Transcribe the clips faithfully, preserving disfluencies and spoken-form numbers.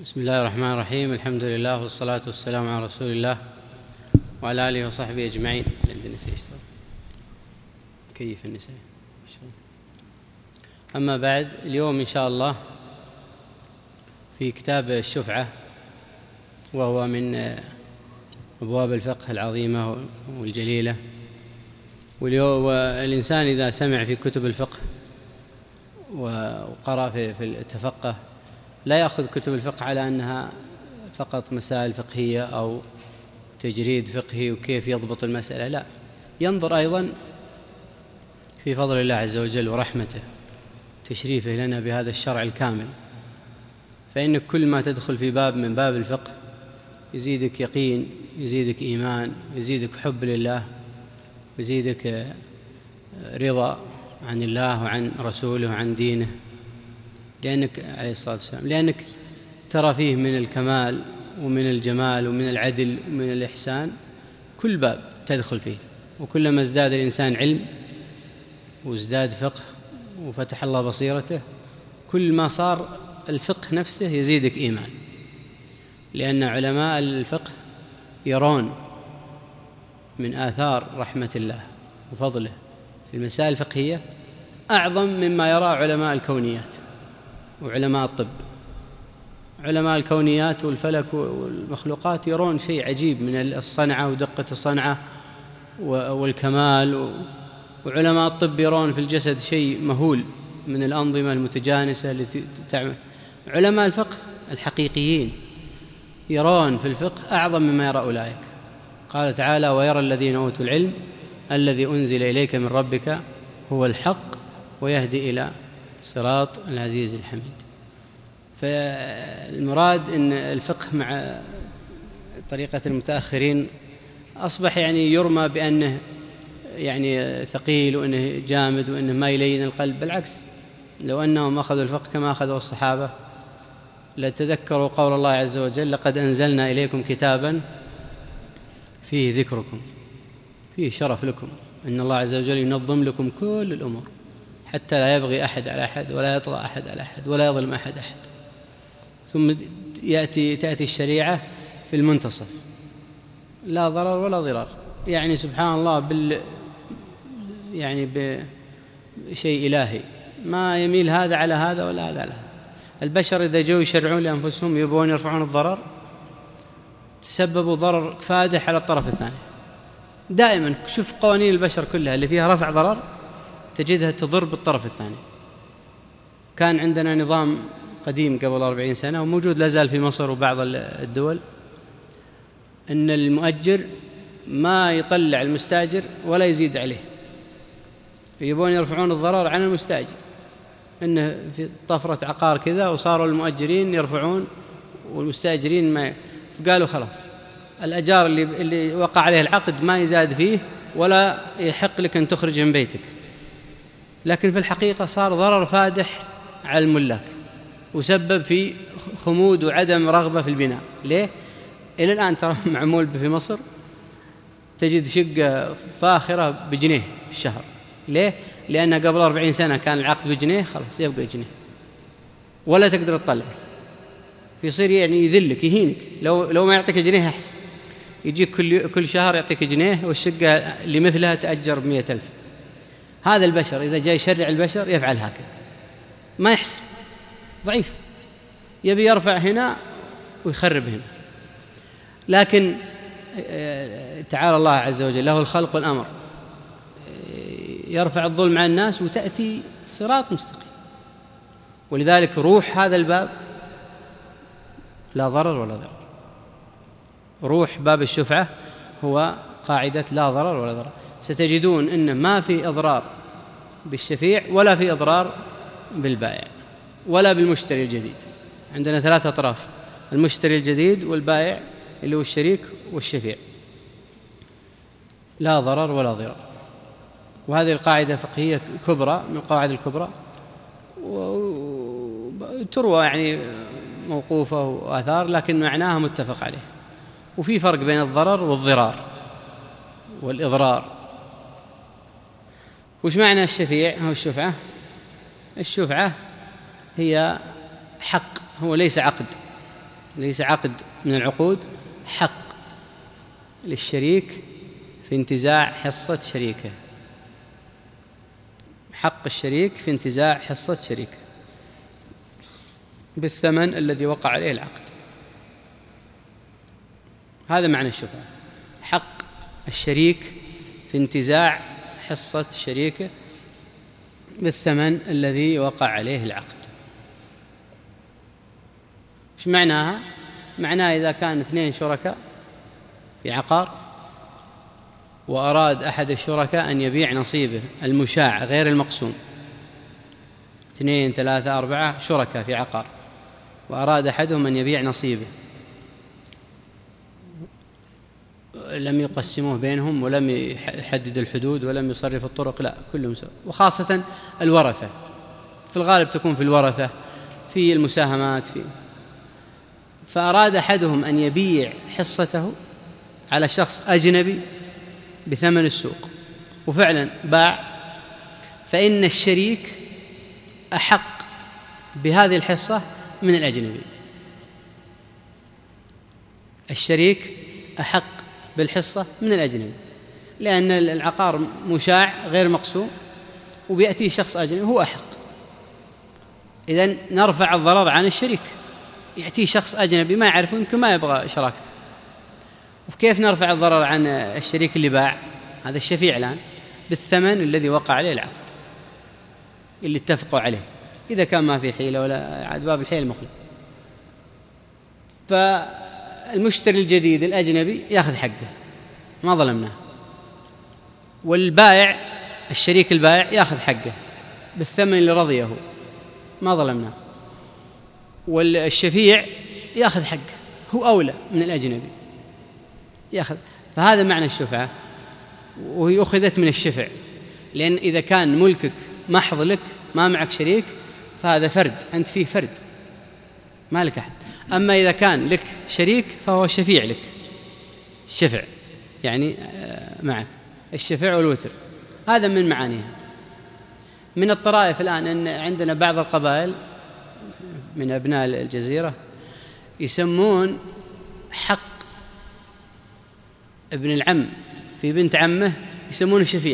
بسم الله الرحمن الرحيم. الحمد لله والصلاة والسلام على رسول الله وعلى آله وصحبه أجمعين. كيف النساء. أما بعد، اليوم إن شاء الله في كتاب الشفعة، وهو من أبواب الفقه العظيمة والجليلة. والإنسان إذا سمع في كتب الفقه وقرأ في التفقه لا يأخذ كتب الفقه على أنها فقط مسائل فقهية أو تجريد فقهي وكيف يضبط المسألة، لا، ينظر أيضا في فضل الله عز وجل ورحمته، تشريفه لنا بهذا الشرع الكامل. فإن كل ما تدخل في باب من باب الفقه يزيدك يقين، يزيدك إيمان، يزيدك حب لله، يزيدك رضا عن الله وعن رسوله وعن دينه، لأنك عليه الصلاة والسلام لأنك ترى فيه من الكمال ومن الجمال ومن العدل ومن الإحسان. كل باب تدخل فيه، وكلما ازداد الإنسان علم وازداد فقه وفتح الله بصيرته، كل ما صار الفقه نفسه يزيدك إيمان، لأن علماء الفقه يرون من آثار رحمة الله وفضله في المسائل الفقهية أعظم مما يرى علماء الكونيات وعلماء الطب. علماء الكونيات والفلك والمخلوقات يرون شيء عجيب من الصنعة ودقة الصنعة والكمال، وعلماء الطب يرون في الجسد شيء مهول من الأنظمة المتجانسة التي تعمل. علماء الفقه الحقيقيين يرون في الفقه أعظم مما يرى أولئك. قال تعالى: ويرى الذين أوتوا العلم الذي أنزل إليك من ربك هو الحق ويهدي إلى صراط العزيز الحميد. فالمراد أن الفقه مع طريقة المتأخرين أصبح يعني يرمى بأنه يعني ثقيل وأنه جامد وأنه ما يلين القلب. بالعكس، لو أنهم أخذوا الفقه كما أخذوا الصحابة لتذكروا قول الله عز وجل: لقد أنزلنا إليكم كتابا فيه ذكركم، فيه شرف لكم، إن الله عز وجل ينظم لكم كل الأمور حتى لا يبغي أحد على أحد ولا يطغى أحد على أحد ولا يظلم أحد أحد. ثم يأتي تأتي الشريعة في المنتصف، لا ضرر ولا ضرار، يعني سبحان الله بال يعني بشيء إلهي، ما يميل هذا على هذا ولا هذا على هذا. البشر إذا جو يشرعون لأنفسهم يبغون يرفعون الضرر تسببوا ضرر فادح على الطرف الثاني. دائما شوف قوانين البشر كلها اللي فيها رفع ضرر تجدها تضر بالطرف الثاني. كان عندنا نظام قديم قبل أربعين سنة وموجود لا زال في مصر وبعض الدول، أن المؤجر ما يطلع المستاجر ولا يزيد عليه، يبون يرفعون الضرر عن المستاجر، إنه في طفرة عقار كذا وصاروا المؤجرين يرفعون والمستاجرين ما. فقالوا خلاص الأجار اللي, اللي وقع عليه العقد ما يزاد فيه ولا يحق لك أن تخرج من بيتك. لكن في الحقيقة صار ضرر فادح على الملاك وسبب في خمود وعدم رغبة في البناء. ليه؟ إلى الآن ترى معمول في مصر تجد شقة فاخرة بجنيه في الشهر. ليه؟ لأنها قبل أربعين سنة كان العقد بجنيه، خلاص يبقى جنيه ولا تقدر تطلع، يصير يعني يذلك يهينك. لو لو ما يعطيك جنيه أحسن، يجيك كل كل شهر يعطيك جنيه والشقة اللي مثلها تأجر بمئة ألف. هذا البشر إذا جاء يشرع البشر يفعل هكذا، ما يحسن، ضعيف، يبي يرفع هنا ويخرب هنا. لكن تعالى الله عز وجل له الخلق والأمر، يرفع الظلم عن الناس وتأتي صراط مستقيم. ولذلك روح هذا الباب لا ضرر ولا ضرر. روح باب الشفعة هو قاعدة لا ضرر ولا ضرر. ستجدون إن ما في إضرار بالشفيع ولا في إضرار بالبائع ولا بالمشتري الجديد. عندنا ثلاثة أطراف: المشتري الجديد والبائع اللي هو الشريك والشفيع. لا ضرر ولا ضرر. وهذه القاعدة فقهية كبرى من القواعد الكبرى، وتروى يعني موقوفة وآثار، لكن معناها متفق عليه. وفي فرق بين الضرر والضرار والإضرار. وش معنى الشفيع أو الشفعة؟ الشفعة هي حق، هو ليس عقد، ليس عقد من العقود، حق للشريك في انتزاع حصة شريكه، حق الشريك في انتزاع حصة شريكه بالثمن الذي وقع عليه العقد. هذا معنى الشفعة، حق الشريك في انتزاع حصة شريكه بالثمن الذي وقع عليه العقد. ايش معناها؟ معناها إذا كان اثنين شركاء في عقار وأراد أحد الشركاء أن يبيع نصيبه المشاع غير المقسوم، اثنين ثلاثة أربعة شركاء في عقار وأراد أحدهم أن يبيع نصيبه، لم يقسموه بينهم ولم يحدد الحدود ولم يصرف الطرق، لا كلهم سوا، وخاصة الورثة في الغالب تكون في الورثة في المساهمات في، فأراد أحدهم أن يبيع حصته على شخص أجنبي بثمن السوق وفعلا باع، فإن الشريك أحق بهذه الحصة من الأجنبي. الشريك أحق بالحصة من الأجنبي، لأن العقار مشاع غير مقسوم وبيأتي شخص أجنبي هو أحق. إذن نرفع الضرر عن الشريك، يأتي شخص أجنبي ما يعرفه يمكن ما يبغى شراكته، وكيف نرفع الضرر عن الشريك اللي باع؟ هذا الشفيع الآن بالثمن الذي وقع عليه العقد اللي اتفقوا عليه، إذا كان ما في حيلة ولا عاد باب الحيلة المخلة. فالمشتري الجديد الأجنبي يأخذ حقه ما ظلمناه، والبائع الشريك البائع يأخذ حقه بالثمن اللي رضيه ما ظلمناه، والشفيع يأخذ حقه هو أولى من الأجنبي يأخذ. فهذا معنى الشفعة، وهي أخذت من الشفع، لأن إذا كان ملكك محض لك ما معك شريك فهذا فرد، أنت فيه فرد ما لك أحد. أما إذا كان لك شريك فهو شفيع لك، الشفع يعني معك الشفع والوتر. هذا من معانيها. من الطرائف الآن أن عندنا بعض القبائل من أبناء الجزيرة يسمون حق ابن العم في بنت عمه يسمونه شفيع،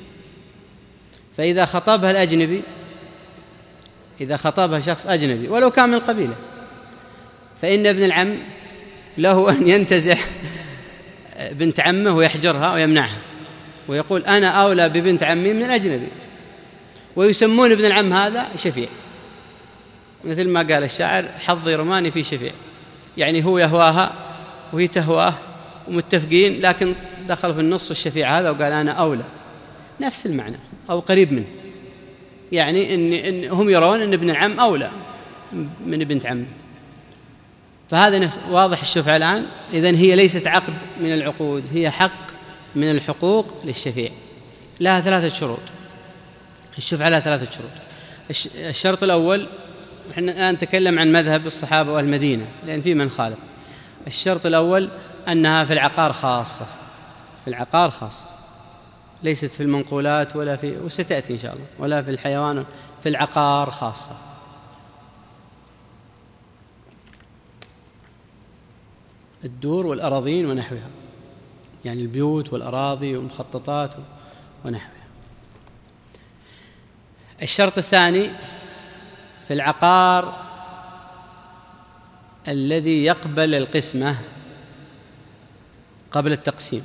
فإذا خطبها الأجنبي، إذا خطبها شخص أجنبي ولو كان من القبيلة، فإن ابن العم له أن ينتزع بنت عمه ويحجرها ويمنعها ويقول أنا أولى ببنت عمي من الأجنبي، ويسمون ابن العم هذا شفيع، مثل ما قال الشاعر حظي رماني في شفيع، يعني هو يهواها وهي تهواه ومتفقين، لكن دخل في النص الشفيع هذا وقال أنا أولى، نفس المعنى أو قريب منه، يعني إن, إن هم يرون أن ابن العم أولى من بنت عمه. فهذا نفس واضح الشفعة الآن. إذن هي ليست عقد من العقود، هي حق من الحقوق للشفيع، لها ثلاثة شروط. الشفعة لها ثلاثة شروط. الشرط الأول، نحن الآن نتكلم عن مذهب الصحابة والمدينة لأن في من خالف. الشرط الأول أنها في العقار خاصة، في العقار خاصة، ليست في المنقولات ولا في، وستأتي إن شاء الله، ولا في الحيوان، في العقار خاصة. الدور والأراضين ونحوها، يعني البيوت والأراضي والمخططات ونحوها. الشرط الثاني في العقار الذي يقبل القسمة قبل التقسيم،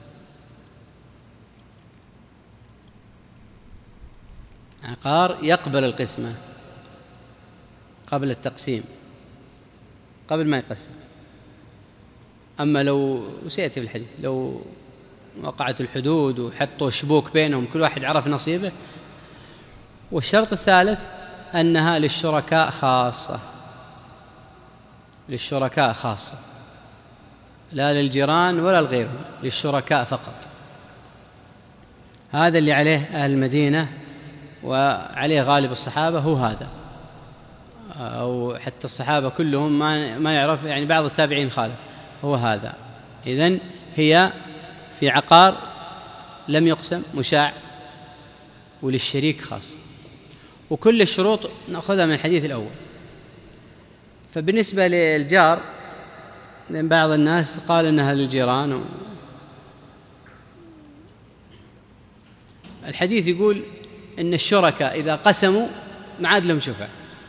عقار يقبل القسمة قبل التقسيم، قبل ما يقسم. أما لو سيأتي في الحديث لو وقعت الحدود وحطوا شبوك بينهم كل واحد عرف نصيبه. والشرط الثالث أنها للشركاء خاصة، للشركاء خاصة، لا للجيران ولا الغيرهم، للشركاء فقط. هذا اللي عليه أهل المدينة وعليه غالب الصحابة، هو هذا، أو حتى الصحابة كلهم ما ما يعرف، يعني بعض التابعين خالف، هو هذا. إذن هي في عقار لم يقسم مشاع وللشريك خاص، وكل الشروط نأخذها من الحديث الأول. فبالنسبة للجار لأن بعض الناس قال إنها للجيران و... الحديث يقول إن الشركاء إذا قسموا ما عاد لهم شفعة.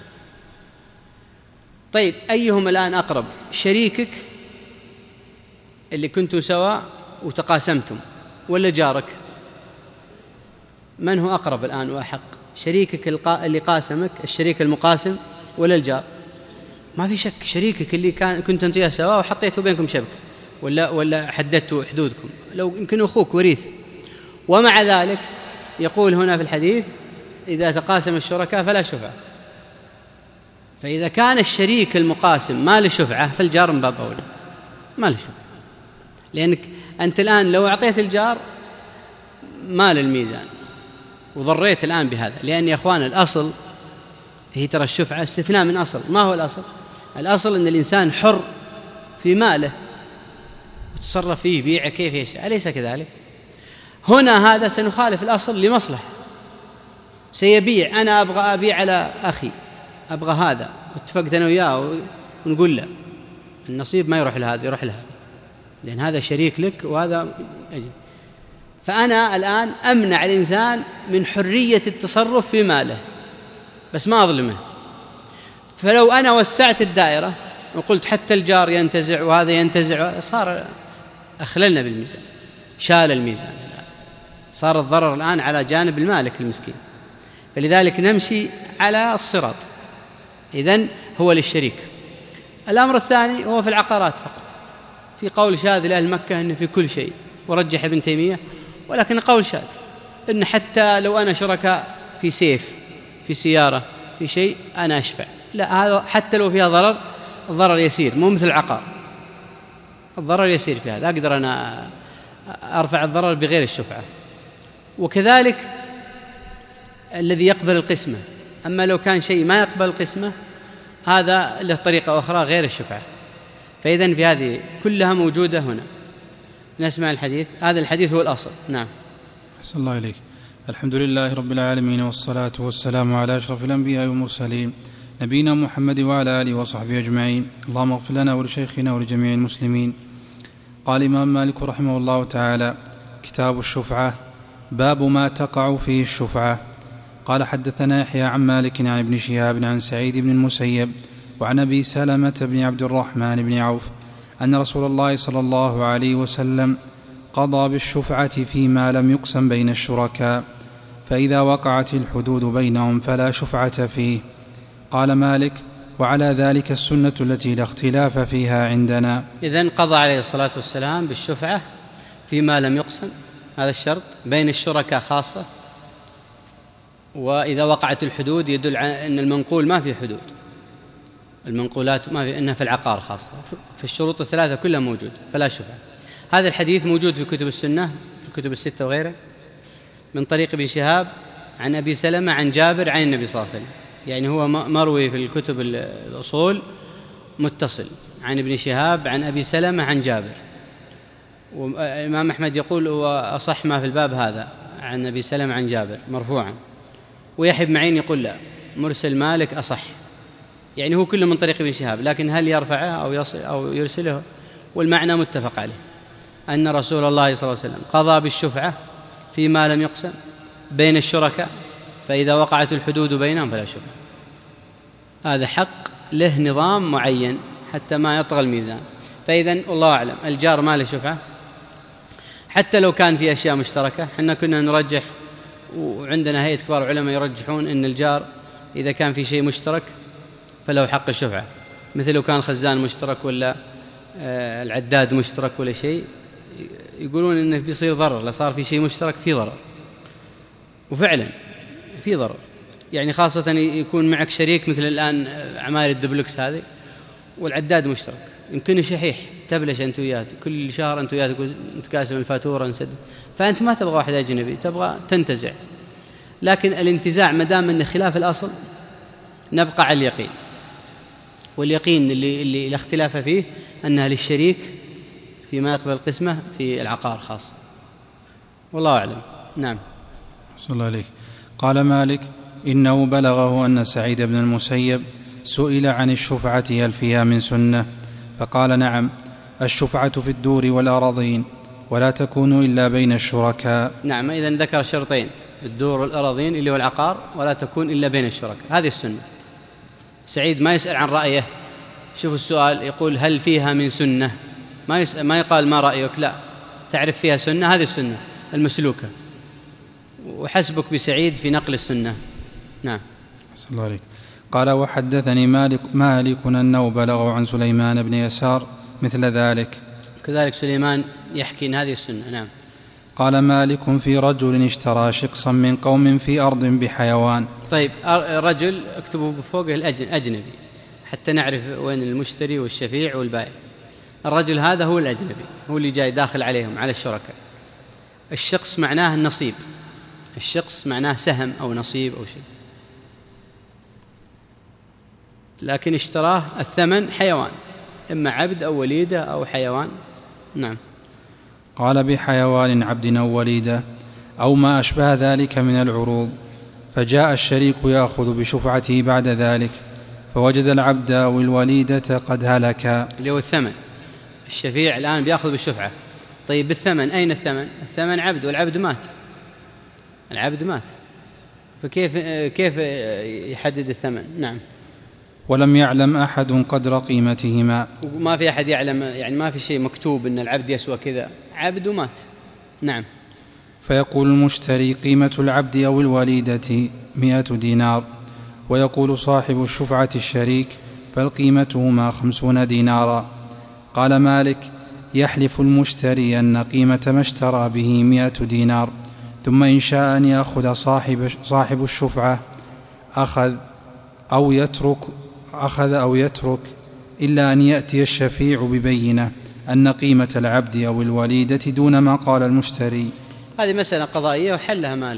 طيب أيهم الآن أقرب؟ شريكك اللي كنتوا سوا وتقاسمتم ولا جارك؟ من هو أقرب الآن وأحق؟ شريكك اللي قاسمك الشريك المقاسم ولا الجار؟ ما في شك شريكك اللي كان كنت أنتوا سوا وحطيتوا بينكم شبكة ولا ولا حددتوا حدودكم، لو يمكن أخوك وريث. ومع ذلك يقول هنا في الحديث إذا تقاسم الشركاء فلا شفعة. فإذا كان الشريك المقاسم ما له شفعة فالجار من باب أولى ما له شفعة، لأنك أنت الآن لو أعطيت الجار مال الميزان وضريت الآن بهذا، لأن يا أخوان الأصل هي ترى الشفعة استثناء من أصل. ما هو الأصل؟ الأصل أن الإنسان حر في ماله وتصرف فيه بيعه كيف يشاء، أليس كذلك؟ هنا هذا سنخالف الأصل لمصلحة، سيبيع أنا أبغى أبيع على أخي أبغى هذا واتفقت أنا وياه ونقول له النصيب ما يروح لهذا يروح لهذا لأن هذا شريك لك وهذا أجل. فأنا الآن أمنع الإنسان من حرية التصرف في ماله بس ما أظلمه. فلو أنا وسعت الدائرة وقلت حتى الجار ينتزع وهذا ينتزع صار أخللنا بالميزان، شال الميزان الآن، صار الضرر الآن على جانب المالك المسكين. فلذلك نمشي على الصراط. إذن هو للشريك. الأمر الثاني هو في العقارات فقط، في قول شاذ لأهل مكة أنه في كل شيء، ورجح ابن تيمية، ولكن قول شاذ أن حتى لو أنا شركاء في سيف في سيارة في شيء أنا أشفع، لا هذا حتى لو فيها ضرر الضرر يسير، مو مثل العقار الضرر يسير في هذا، أقدر أنا أرفع الضرر بغير الشفعة. وكذلك الذي يقبل القسمة، أما لو كان شيء ما يقبل القسمة هذا له طريقة أخرى غير الشفعة. فإذن في هذه كلها موجودة هنا. نسمع الحديث. هذا الحديث هو الأصل. نعم. أحسن الله إليك. الحمد لله رب العالمين، والصلاة والسلام على أشرف الأنبياء والمرسلين نبينا محمد وعلى آله وصحبه أجمعين. اللهم اغفر لنا ولشيخنا ولجميع المسلمين. قال الإمام مالك رحمه الله تعالى: كتاب الشفعة، باب ما تقع فيه الشفعة. قال: حدثنا يحيى عن مالك عن ابن شهاب عن سعيد بن المسيب وعن أبي سلمة بن عبد الرحمن بن عوف أن رسول الله صلى الله عليه وسلم قضى بالشفعة فيما لم يقسم بين الشركاء، فإذا وقعت الحدود بينهم فلا شفعة فيه. قال مالك: وعلى ذلك السنة التي لا اختلاف فيها عندنا. إذن قضى عليه الصلاة والسلام بالشفعة فيما لم يقسم، هذا الشرط بين الشركاء خاصة. وإذا وقعت الحدود يدل على أن المنقول ما في حدود، المنقولات ما في، إنها في العقار خاصة. في الشروط الثلاثة كلها موجود فلا شفعة. هذا الحديث موجود في كتب السنة في الكتب الستة وغيره من طريق ابن شهاب عن أبي سلمة عن جابر عن النبي صلى الله عليه وسلم، يعني هو مروي في الكتب الأصول متصل عن ابن شهاب عن أبي سلمة عن جابر. والإمام أحمد يقول هو أصح ما في الباب هذا عن أبي سلمة عن جابر مرفوعا، ويحيى بن معين يقول لا مرسل مالك أصح، يعني هو كله من طريق ابن شهاب، لكن هل يرفعه أو يصل أو يرسله؟ والمعنى متفق عليه أن رسول الله صلى الله عليه وسلم قضى بالشفعة فيما لم يقسم بين الشركاء، فإذا وقعت الحدود بينهم فلا شفعة. هذا حق له نظام معين حتى ما يطغى الميزان. فإذن والله أعلم الجار ما له شفعة حتى لو كان في أشياء مشتركة. حنا كنا نرجح، وعندنا هيئة كبار العلماء يرجحون أن الجار إذا كان في شيء مشترك فله حق الشفعة، مثل لو كان خزان مشترك ولا العداد مشترك ولا شيء، يقولون إنه بيصير ضرر، لصار في شيء مشترك في ضرر، وفعلا في ضرر. يعني خاصة يكون معك شريك مثل الآن عماير الدبلكس هذه والعداد مشترك، يمكن شحيح تبلش أنت وياه كل شهر أنت وياه تقاسم الفاتورة نسدد، فأنت ما تبغى واحد أجنبي، تبغى تنتزع. لكن الانتزاع مدام أنه خلاف الأصل نبقى على اليقين، واليقين اللي, اللي لا اختلاف فيه أنها للشريك فيما يقبل القسمة في العقار خاصة، والله أعلم. نعم. صلى الله عليك. قال مالك: إنه بلغه أن سعيد بن المسيب سئل عن الشفعة هل فيها من سنة، فقال: نعم، الشفعة في الدور والأراضين ولا تكون إلا بين الشركاء. نعم، إذن ذكر شرطين: الدور والأراضين اللي هو العقار، ولا تكون إلا بين الشركاء. هذه السنة. سعيد ما يسأل عن رأيه. شوف السؤال يقول هل فيها من سنة، ما يسأل ما يقال ما رأيك، لا، تعرف فيها سنة، هذه السنة المسلوكة، وحسبك بسعيد في نقل السنة. نعم. صلى الله عليك. قال: وحدثني مالك مالك أنه بلغه عن سليمان بن يسار مثل ذلك. كذلك سليمان يحكي إن هذه السنة. نعم. قال مالك: في رجل اشترى شقصا من قوم في أرض بحيوان. طيب، رجل اكتبوا بفوقه الأجنبي حتى نعرف وين المشتري والشفيع والبائع. الرجل هذا هو الأجنبي، هو اللي جاي داخل عليهم على الشركاء. الشقص معناه النصيب، الشقص معناه سهم أو نصيب أو شيء، لكن اشتراه الثمن حيوان، إما عبد أو وليدة أو حيوان. نعم. قال: بحيوان عبد أو وليدة أو ما أشبه ذلك من العروض. فجاء الشريك يأخذ بشفعته بعد ذلك، فوجد العبد أو الوليدة قد هلكا، اللي هو الثمن. الشفيع الآن بيأخذ بالشفعة. طيب بالثمن، أين الثمن؟ الثمن عبد، والعبد مات، العبد مات، فكيف كيف يحدد الثمن؟ نعم. ولم يعلم أحد قدر قيمتهما، وما في أحد يعلم، يعني ما في شيء مكتوب أن العبد يسوى كذا، عبد ومات. نعم. فيقول المشتري: قيمة العبد أو الوليدة مئة دينار، ويقول صاحب الشفعة الشريك: بل قيمتهما خمسون دينارا. قال مالك: يحلف المشتري أن قيمة ما اشترى به مئة دينار، ثم إن شاء أن يأخذ صاحب, صاحب الشفعة أخذ أو يترك أخذ أو يترك إلا أن يأتي الشفيع ببينة أن قيمة العبد أو الوليدة دون ما قال المشتري. هذه مسألة قضائية وحلها مالك.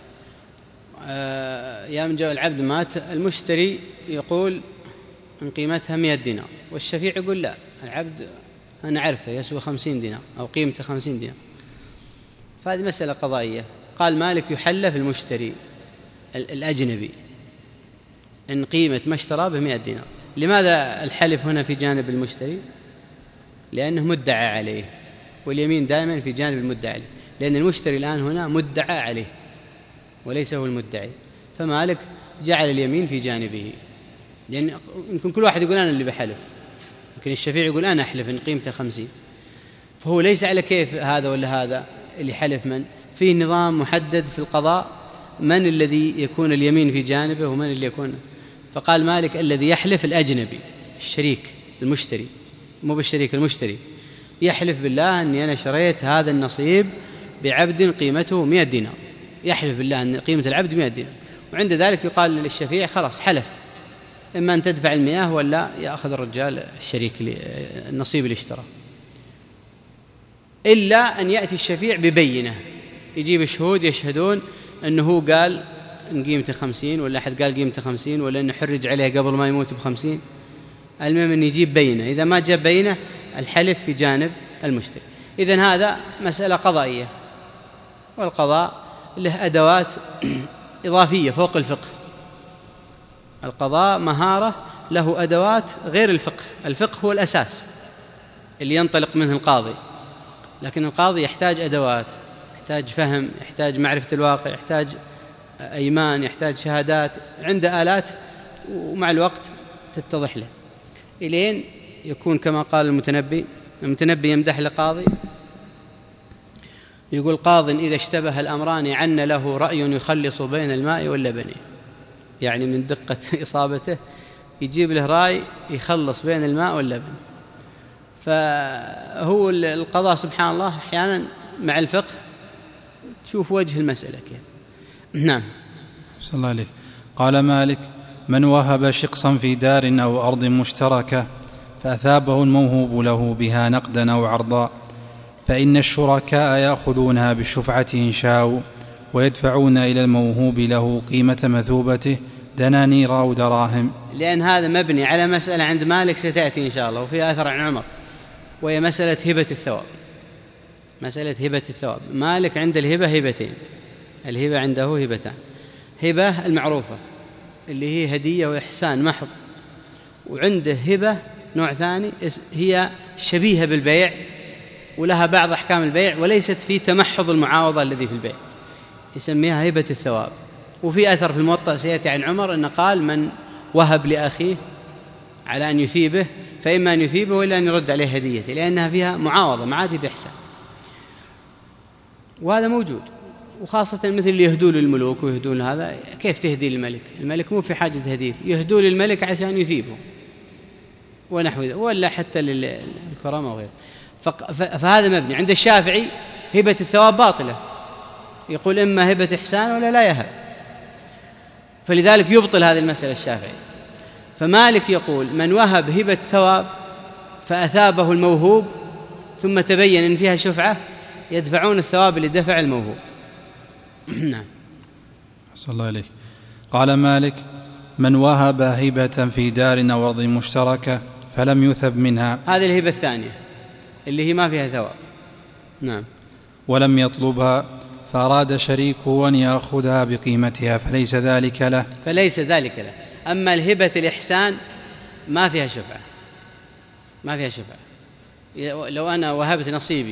آه يا من جاء العبد مات، المشتري يقول إن قيمتها مئة دينار، والشفيع يقول لا، العبد أنا عارفه يسوى خمسين دينار أو قيمته خمسين دينار. فهذه مسألة قضائية. قال مالك: يحلف المشتري الأجنبي إن قيمة ما اشترى بمئة دينار. لماذا الحلف هنا في جانب المشتري؟ لأنه مدعى عليه، واليمين دائما في جانب المدعى عليه، لأن المشتري الآن هنا مدعى عليه وليس هو المدعي، فمالك جعل اليمين في جانبه. لأن يمكن كل واحد يقول أنا اللي بحلف، يمكن الشفيع يقول أنا أحلف إن قيمته خمسين، فهو ليس على كيف هذا ولا هذا اللي حلف من. في نظام محدد في القضاء من الذي يكون اليمين في جانبه ومن اللي يكون. فقال مالك: الذي يحلف الأجنبي، الشريك المشتري، مو بالشريك المشتري، يحلف بالله أني أنا شريت هذا النصيب بعبد قيمته مئة دينار، يحلف بالله أن قيمة العبد مئة دينار، وعند ذلك يقال للشفيع خلاص حلف، إما أن تدفع المئة ولا يأخذ الرجال الشريك النصيب اللي اشترى، إلا أن يأتي الشفيع ببينة، يجيب شهود يشهدون أنه قال إن قيمته خمسين، ولا أحد قال قيمته خمسين، ولا أنه حرج عليه قبل ما يموت بخمسين. المهم أن يجيب بينة، إذا ما جاب بينة الحلف في جانب المشتري. إذن هذا مسألة قضائية، والقضاء له أدوات إضافية فوق الفقه. القضاء مهارة له أدوات غير الفقه. الفقه هو الأساس اللي ينطلق منه القاضي، لكن القاضي يحتاج أدوات، يحتاج فهم، يحتاج معرفة الواقع، يحتاج أيمان، يحتاج شهادات، عنده آلات، ومع الوقت تتضح له إلين يكون كما قال المتنبي. المتنبي يمدح لقاضي يقول: قاض إذا اشتبه الأمران عن له رأي يخلص بين الماء واللبن. يعني من دقة إصابته يجيب له رأي يخلص بين الماء واللبن. فهو القضاء سبحان الله أحيانا مع الفقه تشوف وجه المسألة كيف. نعم. صلى الله عليه. قال مالك: من وهب شقصا في دار أو أرض مشتركة فأثابه الموهوب له بها نقدا أو عرضا، فإن الشركاء يأخذونها بالشفعة إن شاءوا، ويدفعون إلى الموهوب له قيمة مثوبته دنانير أو دراهم. لأن هذا مبني على مسألة عند مالك ستأتي إن شاء الله، وفي أثر عن عمر، وهي مسألة هبة الثواب. مسألة هبة الثواب، مالك عند الهبة هبتين، الهبة عنده هبتان: هبة المعروفة اللي هي هدية وإحسان محض، وعنده هبة نوع ثاني هي شبيهة بالبيع ولها بعض أحكام البيع وليست في تمحض المعاوضة الذي في البيع، يسميها هبة الثواب. وفي أثر في الموطأ سيأتي عن عمر أن قال من وهب لأخيه على أن يثيبه فإما أن يثيبه وإلا أن يرد عليه هديته، لأنها فيها معاوضة معادي بإحسان، وهذا موجود. وخاصة مثل اللي يهدون للملوك ويهدون هذا، كيف تهدي للملك؟ الملك مو في حاجة هديه، يهدون للملك عشان يثيبه ونحو ذلك، ولا حتى للكرامة وغيره. فهذا مبني. عند الشافعي هبة الثواب باطلة، يقول إما هبة إحسان ولا لا يهب، فلذلك يبطل هذه المسألة الشافعي. فمالك يقول من وهب هبة ثواب فأثابه الموهوب ثم تبين إن فيها شفعة يدفعون الثواب لدفع الموهوب. نعم. صلى الله عليه. قال مالك من وهب هبة في دار أو أرض مشتركة فلم يثب منها، هذه الهبة الثانية اللي هي ما فيها ثواب. نعم. ولم يطلبها فأراد شريكه أن يأخذها بقيمتها فليس ذلك له فليس ذلك له أما الهبة الإحسان ما فيها شفعة، ما فيها شفعة. لو أنا وهبت نصيبي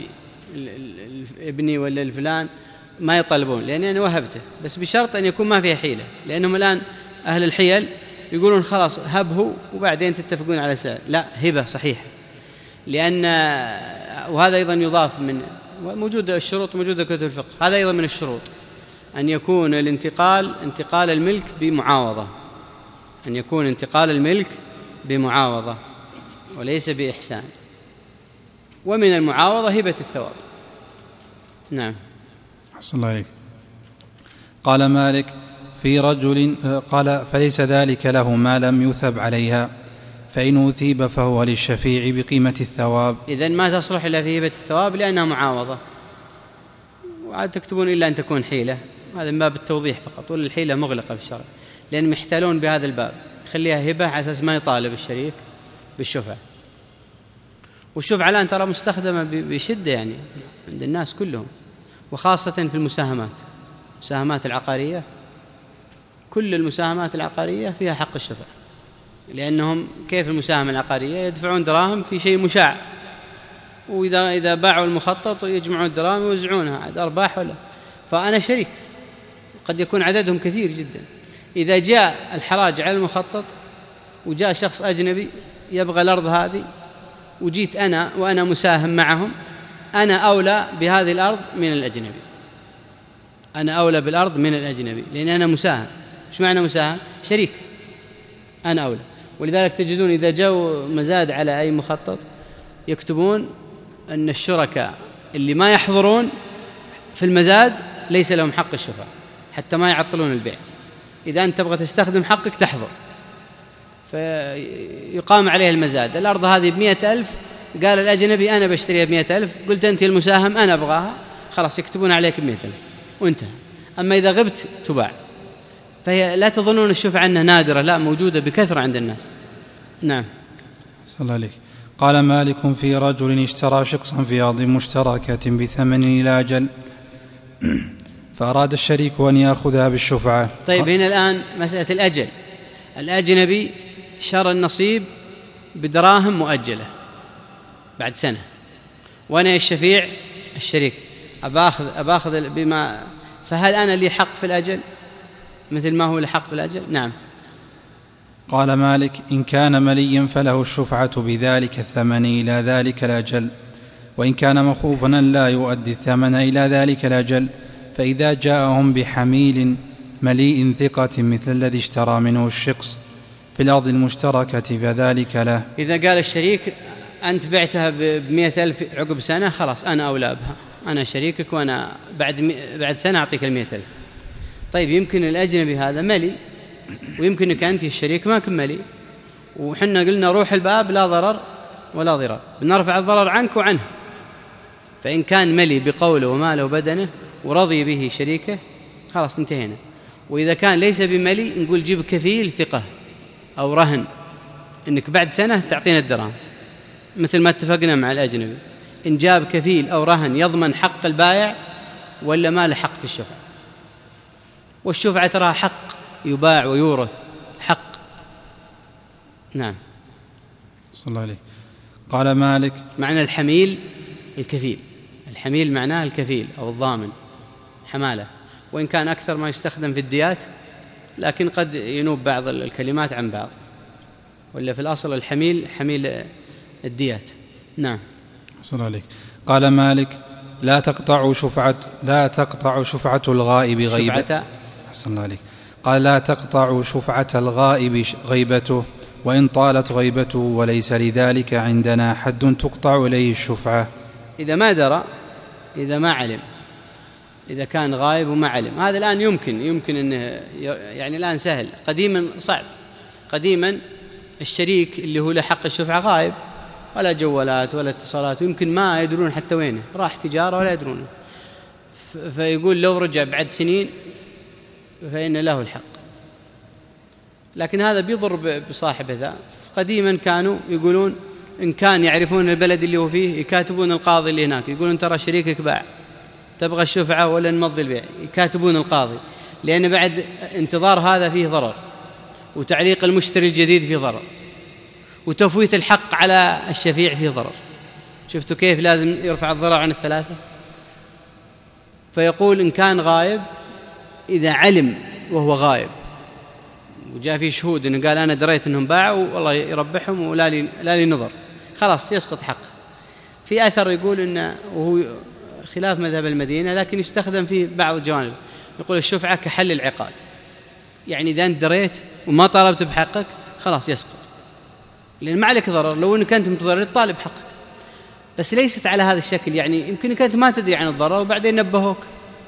ابني ولا الفلان ما يطلبون، لأني أنا وهبته، بس بشرط أن يكون ما فيها حيلة، لأنهم الآن أهل الحيل يقولون خلاص هبه وبعدين تتفقون على سعر. لا، هبة صحيحة، لأن وهذا أيضا يضاف من موجود الشروط موجودة كتب الفقه، هذا أيضا من الشروط أن يكون الانتقال انتقال الملك بمعاوضة، أن يكون انتقال الملك بمعاوضة وليس بإحسان. ومن المعاوضة هبة الثواب. نعم. أحسن الله عليك. قال مالك في رجل قال فليس ذلك له ما لم يثب عليها، فإن أثيب فهو للشفيع بقيمة الثواب. إذن ما تصلح إلا في هبة الثواب لأنها معاوضة، وعاد تكتبون إلا أن تكون حيلة، هذا من باب التوضيح فقط، ولا الحيلة مغلقة في الشرع، لأن محتالون بهذا الباب، خليها هبة على أساس ما يطالب الشريك بالشفعة. والشفعة الآن ترى مستخدمة بشدة يعني عند الناس كلهم، وخاصة في المساهمات، المساهمات العقارية، كل المساهمات العقارية فيها حق الشفعة، لأنهم كيف المساهمة العقارية يدفعون دراهم في شيء مشاع، وإذا إذا باعوا المخطط يجمعون الدراهم ويوزعونها عاد أرباح، ولا فأنا شريك، قد يكون عددهم كثير جدا. إذا جاء الحراج على المخطط وجاء شخص أجنبي يبغى الأرض هذه وجيت أنا وأنا مساهم معهم، أنا أولى بهذه الأرض من الأجنبي، أنا أولى بالأرض من الأجنبي، لأن أنا مساهم. إيش معنى مساهم؟ شريك، أنا أولى. ولذلك تجدون إذا جاءوا مزاد على أي مخطط يكتبون أن الشركاء اللي ما يحضرون في المزاد ليس لهم حق الشفعة، حتى ما يعطلون البيع. إذا أنت تبغى تستخدم حقك تحضر، فيقام عليه المزاد، الأرض هذه بمئة ألف، قال الأجنبي أنا بشتريها بمئة ألف، قلت أنت المساهم أنا أبغاها، خلاص يكتبون عليك بمئة ألف وانتهى. أما إذا غبت تباع. فهي لا تظنون الشفعة أنها نادرة، لا، موجودة بكثرة عند الناس. نعم. صلى الله عليك. قال مالك في رجل اشترى شقصا في أرض مشتركة بثمن إلى أجل فأراد الشريك أن يأخذها بالشفعة. طيب هنا الآن مسألة الأجل، الأجنبي شرى النصيب بدراهم مؤجلة بعد سنة، وأنا الشفيع الشريك أباخذ أباخذ بما، فهل أنا لي حق في الأجل مثل ما هو لحق في الأجل؟ نعم. قال مالك إن كان مليا فله الشفعة بذلك الثمن إلى ذلك الأجل، وإن كان مخوفا لا يؤدي الثمن إلى ذلك الأجل، فإذا جاءهم بحميل مليء ثقة مثل الذي اشترى منه الشقص في الأرض المشتركة فذلك له. إذا قال الشريك أنت بعتها بمئة ألف عقب سنة، خلاص أنا أولى بها، أنا شريكك وأنا بعد بعد سنة أعطيك المئة ألف. طيب يمكن الأجنبي هذا ملي، ويمكنك أنت الشريك ما كن ملي، وحنا قلنا روح الباب لا ضرر ولا ضرار، بنرفع الضرر عنك وعنه. فإن كان ملي بقوله وماله وبدنه ورضي به شريكه خلاص انتهينا. وإذا كان ليس بملي نقول جيب كفيل ثقة أو رهن إنك بعد سنة تعطينا الدراهم، مثل ما اتفقنا مع الأجنبي، إن جاب كفيل أو رهن يضمن حق البائع ولا ما له حق في الشفعة. والشفعة تراها حق يباع ويورث، حق. نعم. صلى الله عليه. قال مالك معنى الحميل الكفيل، الحميل معناه الكفيل أو الضامن، حمالة، وإن كان أكثر ما يستخدم في الديات، لكن قد ينوب بعض الكلمات عن بعض، ولا في الأصل الحميل حميل الديات. نعم. صلى الله عليه. قال مالك لا تقطع شفعة لا تقطع شفعة الغائب غيبة. أحسن الله عليك. قال لا تقطع شفعة الغائب غيبته وإن طالت غيبته وليس لذلك عندنا حد تقطع إليه الشفعة. إذا ما درى، إذا ما علم، إذا كان غائب وما علم، هذا الآن يمكن يمكن أنه يعني الآن سهل، قديما صعب. قديما الشريك اللي هو له حق الشفعة غائب، ولا جوالات ولا اتصالات، ويمكن ما يدرون حتى وينه، راح تجارة ولا يدرون، فيقول لو رجع بعد سنين فإن له الحق، لكن هذا بيضر بصاحبه ذا. قديما كانوا يقولون إن كان يعرفون البلد اللي هو فيه يكاتبون القاضي اللي هناك، يقولون ترى شريكك باع، تبغى الشفعة ولا نمضي البيع، يكاتبون القاضي، لأن بعد انتظار هذا فيه ضرر، وتعليق المشتري الجديد فيه ضرر، وتفويت الحق على الشفيع فيه ضرر. شفتوا كيف لازم يرفع الضرر عن الثلاثة؟ فيقول إن كان غائب، إذا علم وهو غائب وجاء فيه شهود إنه قال أنا دريت إنهم باعوا والله يربحهم ولا لي, لا لي نظر، خلاص يسقط حقه. في أثر يقول إنه وهو خلاف مذهب المدينة لكن يستخدم فيه بعض الجوانب، يقول الشفعة كحل العقال، يعني إذا أنت دريت وما طالبت بحقك خلاص يسقط، لأن ما عليك ضرر، لو أنك أنت متضرر تطالب حقك، بس ليست على هذا الشكل، يعني يمكنك أنت ما تدري عن الضرر وبعدين نبهوك،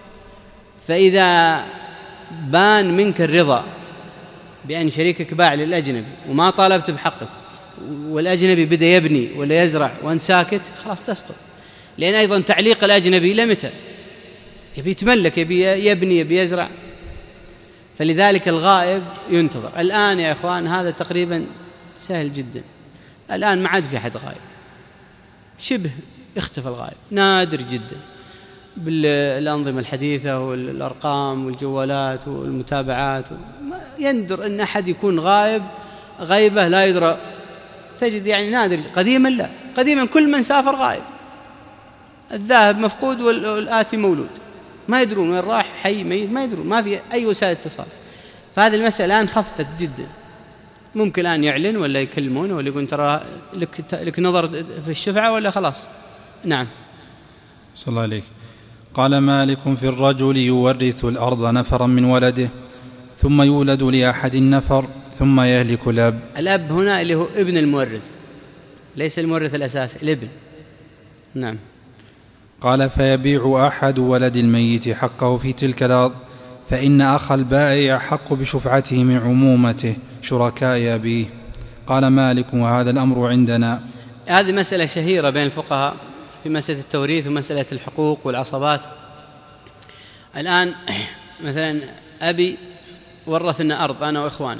فإذا بان منك الرضا بأن شريكك باع للأجنبي وما طالبت بحقك والأجنبي بدأ يبني ولا يزرع وأنت ساكت، خلاص تسقط، لأن أيضا تعليق الأجنبي لمتى؟ يبي يتملك، يبي يبني، يبي يزرع، فلذلك الغائب ينتظر. الآن يا إخوان هذا تقريبا سهل جدا، الآن ما عاد في أحد غائب، شبه اختفى الغائب، نادر جدا بالأنظمة الحديثة والأرقام والجوالات والمتابعات، يندر أن أحد يكون غائب غيبة لا يدرى، تجد يعني نادر. قديما لا، قديما كل من سافر غائب، الذاهب مفقود والآتي مولود، ما يدرون وين راح، حي ميت ما يدرون، ما في أي وسائل اتصال. فهذه المسألة الآن خفت جدا، ممكن الآن يعلن ولا يكلمون ولا يقول ترى لك, لك نظر في الشفعة ولا خلاص. نعم. صلى الله عليك. قال مالك في الرجل يورث الأرض نفرا من ولده ثم يولد لأحد النفر ثم يهلك الأب. الأب هنا اللي هو ابن المورث، ليس المورث الأساسي، الابن. نعم. قال فيبيع أحد ولد الميت حقه في تلك الأرض، فإن أخ البائع حق بشفعته من عمومته شركاء أبيه. قال مالك وهذا الأمر عندنا. هذه مسألة شهيرة بين الفقهاء في مسألة التوريث ومسألة الحقوق والعصبات. الآن مثلا أبي ورثنا أرض أنا وإخواني،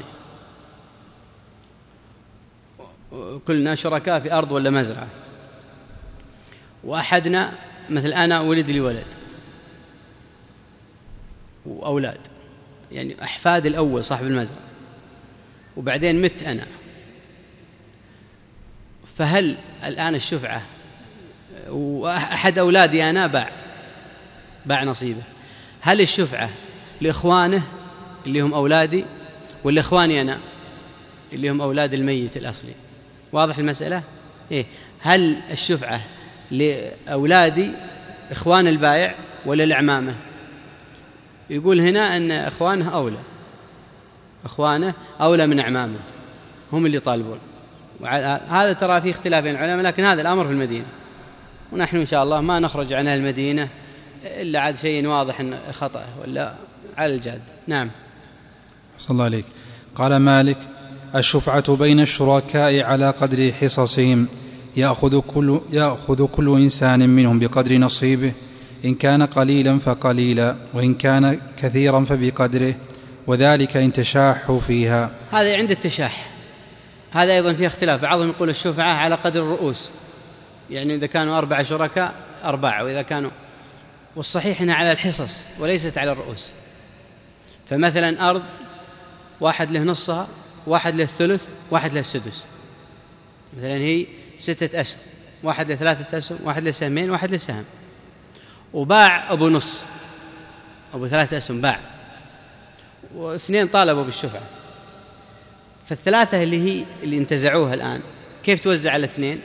كلنا شركاء في أرض ولا مزرعة، وأحدنا مثل أنا ولد لي ولد وأولاد، يعني أحفاد الأول صاحب المزرعة، وبعدين مت أنا، فهل الآن الشفعة وأحد أولادي أنا باع باع نصيبه، هل الشفعة لإخوانه اللي هم أولادي ولا إخواني أنا اللي هم أولاد الميت الأصلي؟ واضح المسألة؟ إيه؟ هل الشفعة لأولادي إخوان البائع ولا لأعمامه؟ يقول هنا أن إخوانه أولى، إخوانه أولى من أعمامه، هم اللي طالبون. هذا ترى فيه اختلاف بين العلماء، لكن هذا الأمر في المدينة، ونحن إن شاء الله ما نخرج عن المدينة إلا عاد شيء واضح أن خطأ ولا على الجاد. نعم. صلى الله عليك. قال مالك الشفعة بين الشركاء على قدر حصصهم، يأخذ كل, يأخذ كل إنسان منهم بقدر نصيبه، إن كان قليلا فقليلا وإن كان كثيرا فبقدره، وذلك إن تشاحوا فيها. هذا عند التشاح، هذا أيضا فيه اختلاف، بعضهم يقول الشفعة على قدر الرؤوس، يعني إذا كانوا أربع شركاء أربعة، وإذا كانوا، والصحيح أنها على الحصص وليست على الرؤوس. فمثلا أرض واحد له نصها، واحد له الثلث، واحد له السدس، مثلا هي ستة أسهم، واحد لثلاثة أسهم، واحد لسهمين، واحد لسهم، وباع أبو نص، أبو ثلاثة أسهم باع، واثنين طالبوا بالشفعة. فالثلاثة اللي هي اللي انتزعوها الآن كيف توزع على الاثنين؟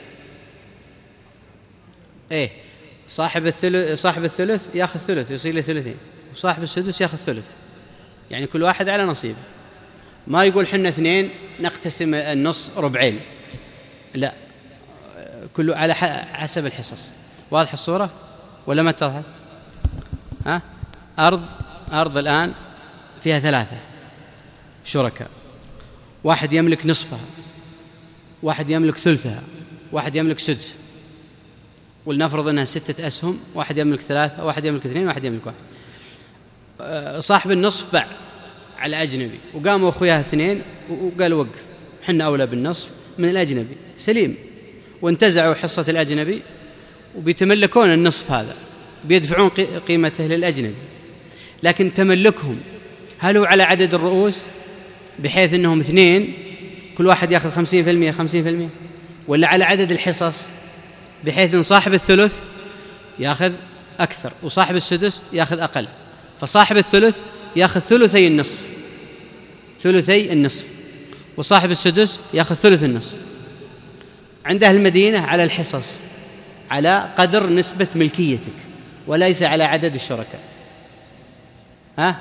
إيه، صاحب الثلث صاحب الثلث ياخذ ثلث يصير له ثلثين، وصاحب السدس ياخذ ثلث، يعني كل واحد على نصيبه. ما يقول حنا اثنين نقتسم النص ربعين، لا، كله على حسب الحصص. واضح الصورة ولا ما توضح؟ ها، أرض أرض الآن فيها ثلاثة شركاء، واحد يملك نصفها، واحد يملك ثلثها، واحد يملك سدس، ولنفرض أنها ستة أسهم، واحد يملك ثلاثة، واحد يملك اثنين، واحد يملك واحد. صاحب النصف باع على أجنبي، وقاموا أخوياه اثنين وقال وقف، حنا أولى بالنصف من الأجنبي، سليم، وانتزعوا حصة الأجنبي وبيتملكون النصف هذا، بيدفعون قيمته للأجنبي. لكن تملكهم هل هو على عدد الرؤوس بحيث أنهم اثنين كل واحد يأخذ خمسين في المئة خمسين في المئة، ولا على عدد الحصص بحيث أن صاحب الثلث يأخذ أكثر وصاحب السدس يأخذ أقل؟ فصاحب الثلث يأخذ ثلثي النصف، ثلثي النصف، وصاحب السدس يأخذ ثلث النصف. عند أهل المدينة على الحصص، على قدر نسبة ملكيتك، وليس على عدد الشركاء. ها؟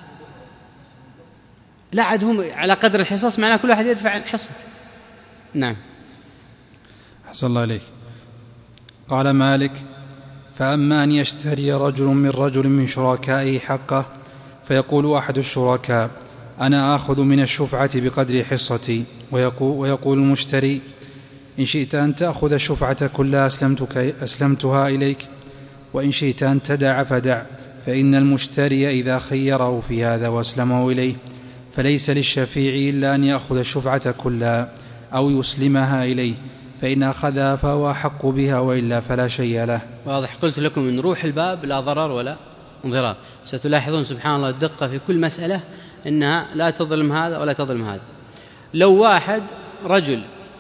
لا، عاد هم على قدر الحصص، معناه كل واحد يدفع حصة. نعم. أحسن الله إليك. قال مالك: فأما أن يشتري رجل من رجل من شركائه حقه، فيقول أحد الشركاء: أنا آخذ من الشفعة بقدر حصتي، ويقول, ويقول المشتري: إن شئت أن تأخذ الشفعة كلها أسلمتك أسلمتها إليك، وإن شئت أن تدع فدع، فإن المشتري إذا خيره في هذا وأسلمه إليه فليس للشفيع إلا أن يأخذ الشفعة كلها أو يسلمها إليه، فإن أخذها فهو أحق بها، وإلا فلا شيء له. واضح. قلت لكم من روح الباب لا ضرر ولا ضرار. ستلاحظون سبحان الله الدقة في كل مسألة، إنها لا تظلم هذا ولا تظلم هذا. لو واحد رجل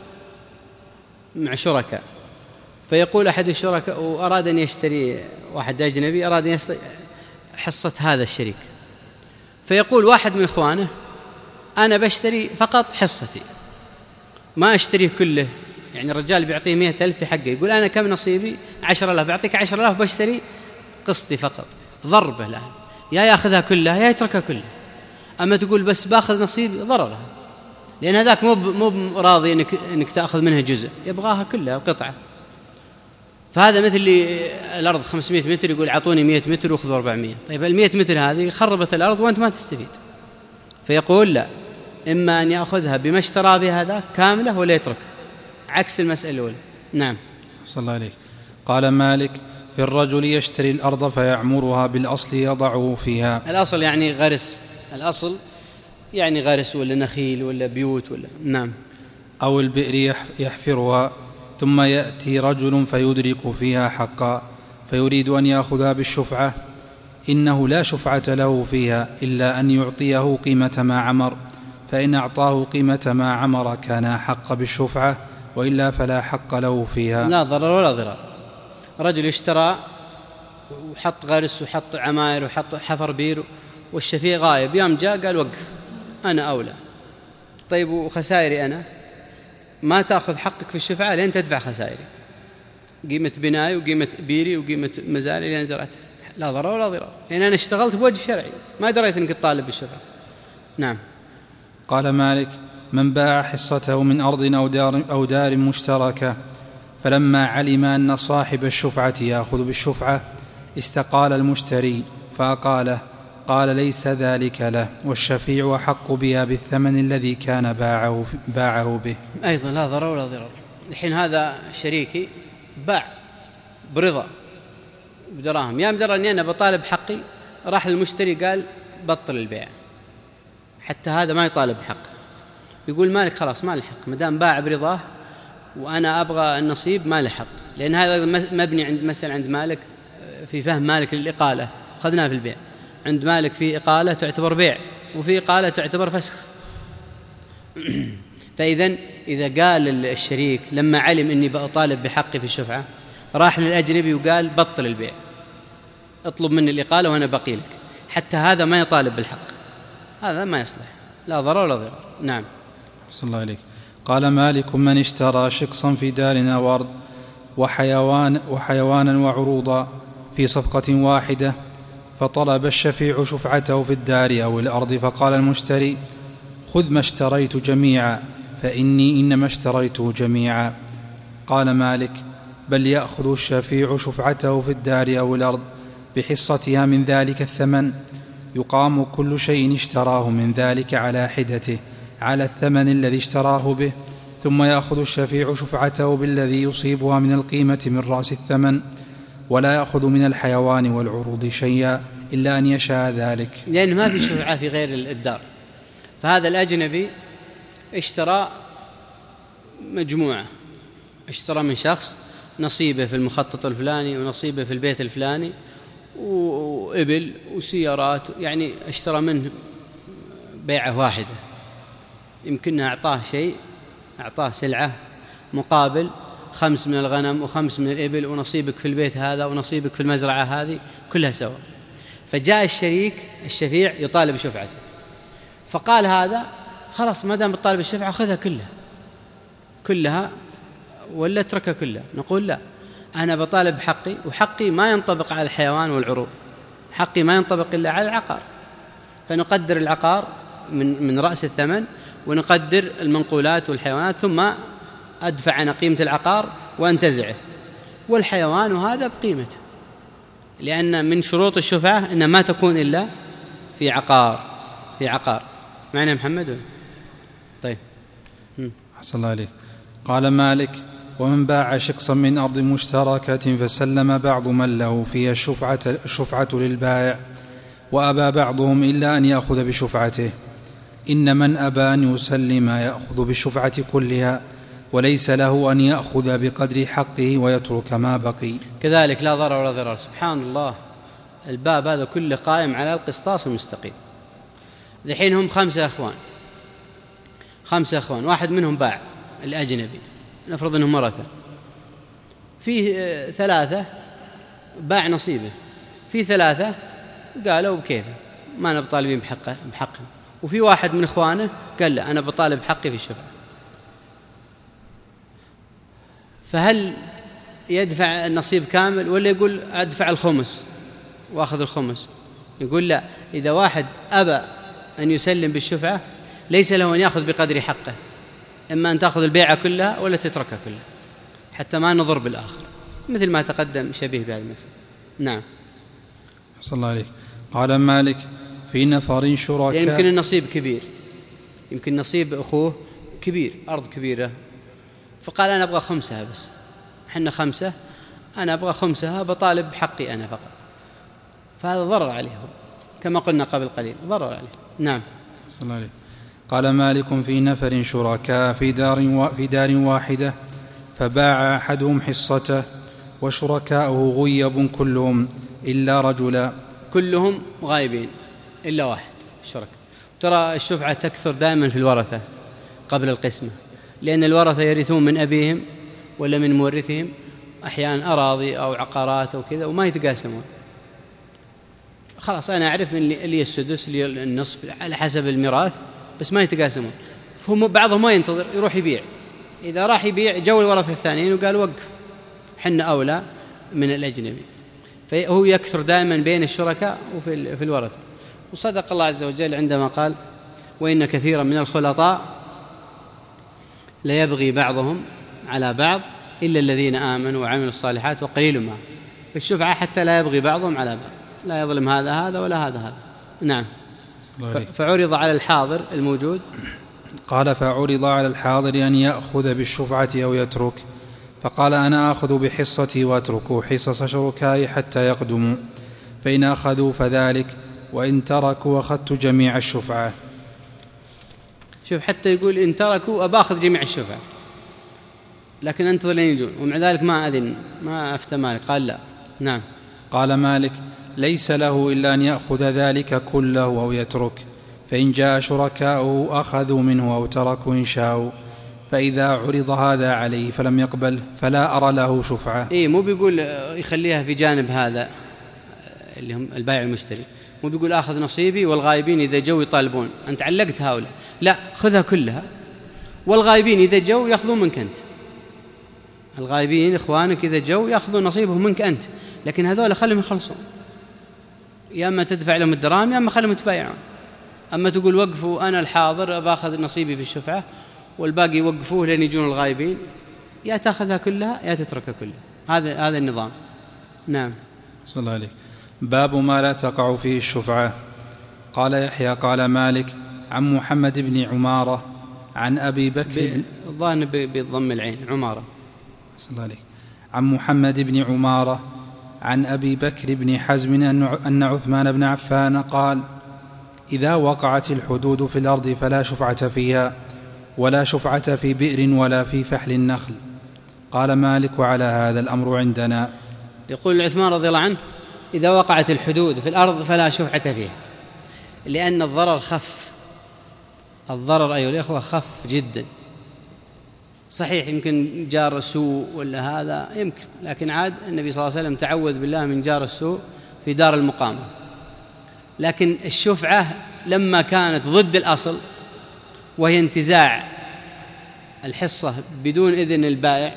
مع شركاء، فيقول أحد الشركاء وأراد أن يشتري، واحد أجنبي أراد أن يشتري حصة هذا الشريك، فيقول واحد من إخوانه: أنا بشتري فقط حصتي، ما أشتريه كله. يعني الرجال بيعطيه مئة ألف في حقه، يقول أنا كم نصيبي؟ عشر ألاف، بعطيك عشر ألاف بشتري قسطي فقط. ضربه له، يا يأخذها كلها يا يتركها كلها. أما تقول بس باخذ نصيبي، ضرره، لأن هذاك مو مو راضي إنك إنك تأخذ منها جزء، يبغاها كلها قطعة. فهذا مثل اللي الأرض خمسمائة متر يقول أعطوني مئة متر وأخذوا أربعمائة. طيب المئة متر هذه خربت الأرض وأنت ما تستفيد. فيقول لا، إما أن يأخذها بما اشترى بها هذا كاملة ولا يتركها، عكس المسألة الأولى. نعم. صلى الله عليه. قال مالك: في الرجل يشتري الأرض فيعمرها بالأصل يضعه فيها. الأصل يعني غرس، الأصل يعني غرس ولا نخيل ولا بيوت ولا. نعم. أو البئر يحفرها، ثم يأتي رجل فيدرك فيها حقا فيريد أن يأخذها بالشفعة، إنه لا شفعة له فيها إلا أن يعطيه قيمة ما عمر، فإن أعطاه قيمة ما عمر كان أحق بالشفعة، وإلا فلا حق له فيها. لا ضرر ولا ضرار. رجل اشترى وحط غرس وحط عماير وحط حفر بير، والشفيع غايب، يوم جاء قال وقف أنا أولى. طيب وخسائري أنا؟ ما تأخذ حقك في الشفعة لين تدفع خسائري، قيمة بناي وقيمة بيري وقيمة مزاري اللي أنا زرعتها. لا ضرر ولا ضرار، لأن أنا اشتغلت بوجه شرعي، ما دريت أنك تطالب بالشفعة. نعم. قال مالك: من باع حصته من أرض أو دار, أو دار مشتركة، فلما علم أن صاحب الشفعة يأخذ بالشفعة استقال المشتري فأقاله، قال ليس ذلك له، والشفيع أحق بها بالثمن الذي كان باعه, باعه به. أيضا لا ضرر ولا ضرار. الحين هذا شريكي باع برضا بدراهم، يا مدرى أني أنا بطالب حقي، راح المشتري قال بطل البيع، حتى هذا ما يطالب بحقه. يقول مالك خلاص ما لحق، مدام باع برضاه وأنا أبغى النصيب ما لحق، لأن هذا مبني عند مثلا عند مالك في فهم مالك للإقالة، أخذناه في البيع. عند مالك في إقالة تعتبر بيع، وفي إقالة تعتبر فسخ. فإذن إذا قال الشريك لما علم أني بأطالب بحقي في الشفعة راح للأجنبي وقال بطل البيع، اطلب مني الإقالة وأنا بقي لك، حتى هذا ما يطالب بالحق، هذا ما يصلح، لا ضرر ولا ضرر. نعم. صلى الله عليك. قال مالك: من اشترى شقصا في دار أو أرض وحيوان وحيوانا وعروضا في صفقة واحدة، فطلب الشفيع شفعته في الدار أو الأرض، فقال المشتري: خذ ما اشتريت جميعا، فإني إنما اشتريته جميعا. قال مالك: بل يأخذ الشفيع شفعته في الدار أو الأرض بحصتها من ذلك الثمن، يقام كل شيء اشتراه من ذلك على حدته على الثمن الذي اشتراه به، ثم يأخذ الشفيع شفعته بالذي يصيبها من القيمة من رأس الثمن، ولا يأخذ من الحيوان والعروض شيئا إلا أن يشاء ذلك، لأن ما في شفعة في غير الدار. فهذا الأجنبي اشترى مجموعة، اشترى من شخص نصيبه في المخطط الفلاني ونصيبه في البيت الفلاني وإبل وسيارات، يعني اشترى منه بيعة واحدة، يمكننا أعطاه شيء، أعطاه سلعة مقابل خمس من الغنم وخمس من الإبل ونصيبك في البيت هذا ونصيبك في المزرعة هذه كلها سوا. فجاء الشريك الشفيع يطالب شفعته، فقال هذا خلاص ما دام بتطالب الشفعة خذها كلها كلها ولا اتركها كلها. نقول لا، أنا بطالب بحقي، وحقي ما ينطبق على الحيوان والعروض، حقي ما ينطبق إلا على العقار، فنقدر العقار من من رأس الثمن ونقدر المنقولات والحيوانات، ثم أدفع أنا قيمة العقار وأنتزعه، والحيوان وهذا بقيمته، لأن من شروط الشفعة أن ما تكون إلا في عقار في عقار معنا محمد. طيب. أحسن الله عليك. قال مالك: ومن باع شقصا من أرض مشتركة فسلم بعض من له فيها الشفعة, الشفعة للبائع، وأبى بعضهم إلا أن يأخذ بشفعته، إن من أبى أن يسلم يأخذ بالشفعة كلها، وليس له أن يأخذ بقدر حقه ويترك ما بقي. كذلك لا ضرر ولا ضرر. سبحان الله، الباب هذا كله قائم على القسطاس المستقيم. الحين هم خمسة أخوان خمسة أخوان واحد منهم باع الأجنبي، نفرض أنهم ورثة، فيه ثلاثة باع نصيبه، في ثلاثة قالوا بكيفه ما أنا بطالبين بحقه بحقهم، وفي واحد من إخوانه قال لا أنا بطالب حقي في الشفعة. فهل يدفع النصيب كامل ولا يقول أدفع الخمس وأخذ الخمس؟ يقول لا، إذا واحد أبى أن يسلم بالشفعة ليس له أن يأخذ بقدر حقه، إما أن تأخذ البيعة كلها ولا تتركها كلها، حتى ما نضر بالآخر، مثل ما تقدم شبيه بهذا المسألة. نعم. صلى الله عليه. قال مالك: في نفر شركاء، يمكن النصيب كبير، يمكن نصيب أخوه كبير، أرض كبيرة، فقال أنا أبغى خمسها بس، حنا خمسة أنا أبغى خمسها بطالب حقي أنا فقط، فهذا ضرر عليه كما قلنا قبل قليل، ضرر عليه. نعم. صلى الله عليه. قال مالك: في نفر شركاء في دار, و... في دار واحدة، فباع أحدهم حصته وشركاؤه غيب كلهم إلا رجلا. كلهم غايبين إلا واحد الشركاء. ترى الشفعة تكثر دائما في الورثة قبل القسمة، لأن الورثة يرثون من أبيهم ولا من مورثهم أحيانا أراضي أو عقارات أو كذا وما يتقاسمون. خلاص أنا أعرف اللي لي السدس لي النصف على حسب الميراث، بس ما يتقاسمون. فهم بعضهم ما ينتظر، يروح يبيع، إذا راح يبيع جو الورثة الثانيين وقال وقف حنا أولى من الأجنبي. فهو يكثر دائما بين الشركاء وفي في الورثة. وصدق الله عز وجل عندما قال: وإن كثيرا من الخلطاء لا يبغي بعضهم على بعض إلا الذين آمنوا وعملوا الصالحات وقليل ما. الشفعة حتى لا يبغي بعضهم على بعض، لا يظلم هذا هذا ولا هذا هذا. نعم. فعرض على الحاضر الموجود. قال: فعرض على الحاضر أن يأخذ بالشفعة أو يترك، فقال: أنا أخذ بحصتي وأترك حصص شركائي حتى يقدموا، فإن أخذوا فذلك، وإن تركوا أخذت جميع الشفعة. شوف، حتى يقول إن تركوا أباخذ جميع الشفعة، لكن أنتظر لين يجون، ومع ذلك ما أذن ما أفتى مالك، قال لا. نعم. قال مالك: ليس له إلا أن يأخذ ذلك كله أو يترك، فإن جاء شركاؤه أخذوا منه أو تركوا إن شاءوا، فإذا عرض هذا عليه فلم يقبل فلا أرى له شفعة. إيه مو بيقول يخليها في جانب هذا اللي هم البائع المشتري، مو بيقول آخذ نصيبي والغايبين إذا جو يطالبون، أنت علقت هؤلاء، لا خذها كلها، والغايبين إذا جو يأخذون منك أنت، الغايبين إخوانك إذا جو يأخذون نصيبهم منك أنت، لكن هذول خلهم يخلصون، يا أما تدفع لهم الدراهم يا أما خلهم يتبايعون. أما تقول وقفوا أنا الحاضر باخذ نصيبي في الشفعة والباقي وقفوه لين يجون الغايبين، يا تأخذها كلها يا تتركها كلها، هذا هذا النظام. نعم. صلى الله عليه. باب ما لا تقع فيه الشفعة. قال يحيى قال مالك عن محمد بن عمارة عن أبي بكر الظاهر بضم العين عمارة. صلى الله عليه. عن محمد بن عمارة عن أبي بكر بن حزم أن عثمان بن عفان قال إذا وقعت الحدود في الأرض فلا شفعة فيها ولا شفعة في بئر ولا في فحل النخل. قال مالك وعلى هذا الأمر عندنا. يقول عثمان رضي الله عنه إذا وقعت الحدود في الأرض فلا شفعة فيها، لأن الضرر خف، الضرر أيها الأخوة خف جدا. صحيح يمكن جار السوء ولا هذا يمكن، لكن عاد النبي صلى الله عليه وسلم تعوذ بالله من جار السوء في دار المقامة. لكن الشفعة لما كانت ضد الأصل وهي انتزاع الحصة بدون إذن البائع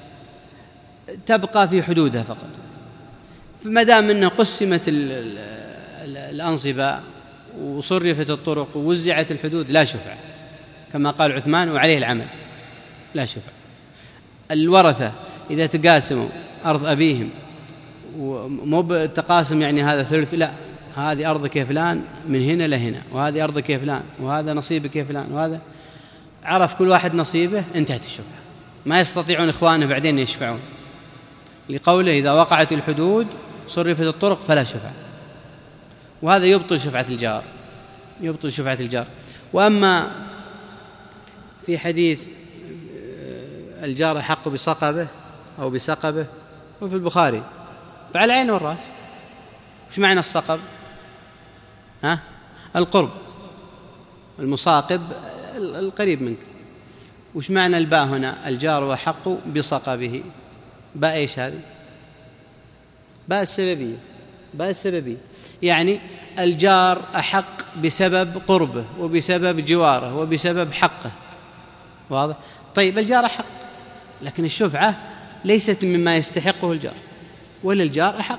تبقى في حدودها فقط، فما دام أنه قسمت الأنصبة وصرفت الطرق ووزعت الحدود لا شفعة، كما قال عثمان وعليه العمل لا شفعة. الورثة إذا تقاسموا أرض أبيهم ومو بالتقاسم يعني هذا ثلث، لا هذه أرضك يا فلان من هنا لهنا، وهذه أرضك يا فلان، وهذا نصيبك يا فلان، وهذا عرف كل واحد نصيبه، انتهت الشفعة. ما يستطيعون إخوانه بعدين يشفعون، لقوله إذا وقعت الحدود صرفت الطرق فلا شفعة، وهذا يبطل شفعة الجار، يبطل شفعة الجار. وأما في حديث الجار أحق بصقبه أو بسقبه وفي البخاري فعلى العين والرأس. وش معنى الصقب؟ ها؟ القرب، المصاقب القريب منك. وش معنى الباء هنا؟ الجار أحق بصقبه، باء ايش هذه؟ باء السببية، باء السببية، يعني الجار أحق بسبب قربه وبسبب جواره وبسبب حقه. واضح؟ طيب الجار أحق، لكن الشفعة ليست مما يستحقه الجار، ولا الجار أحق،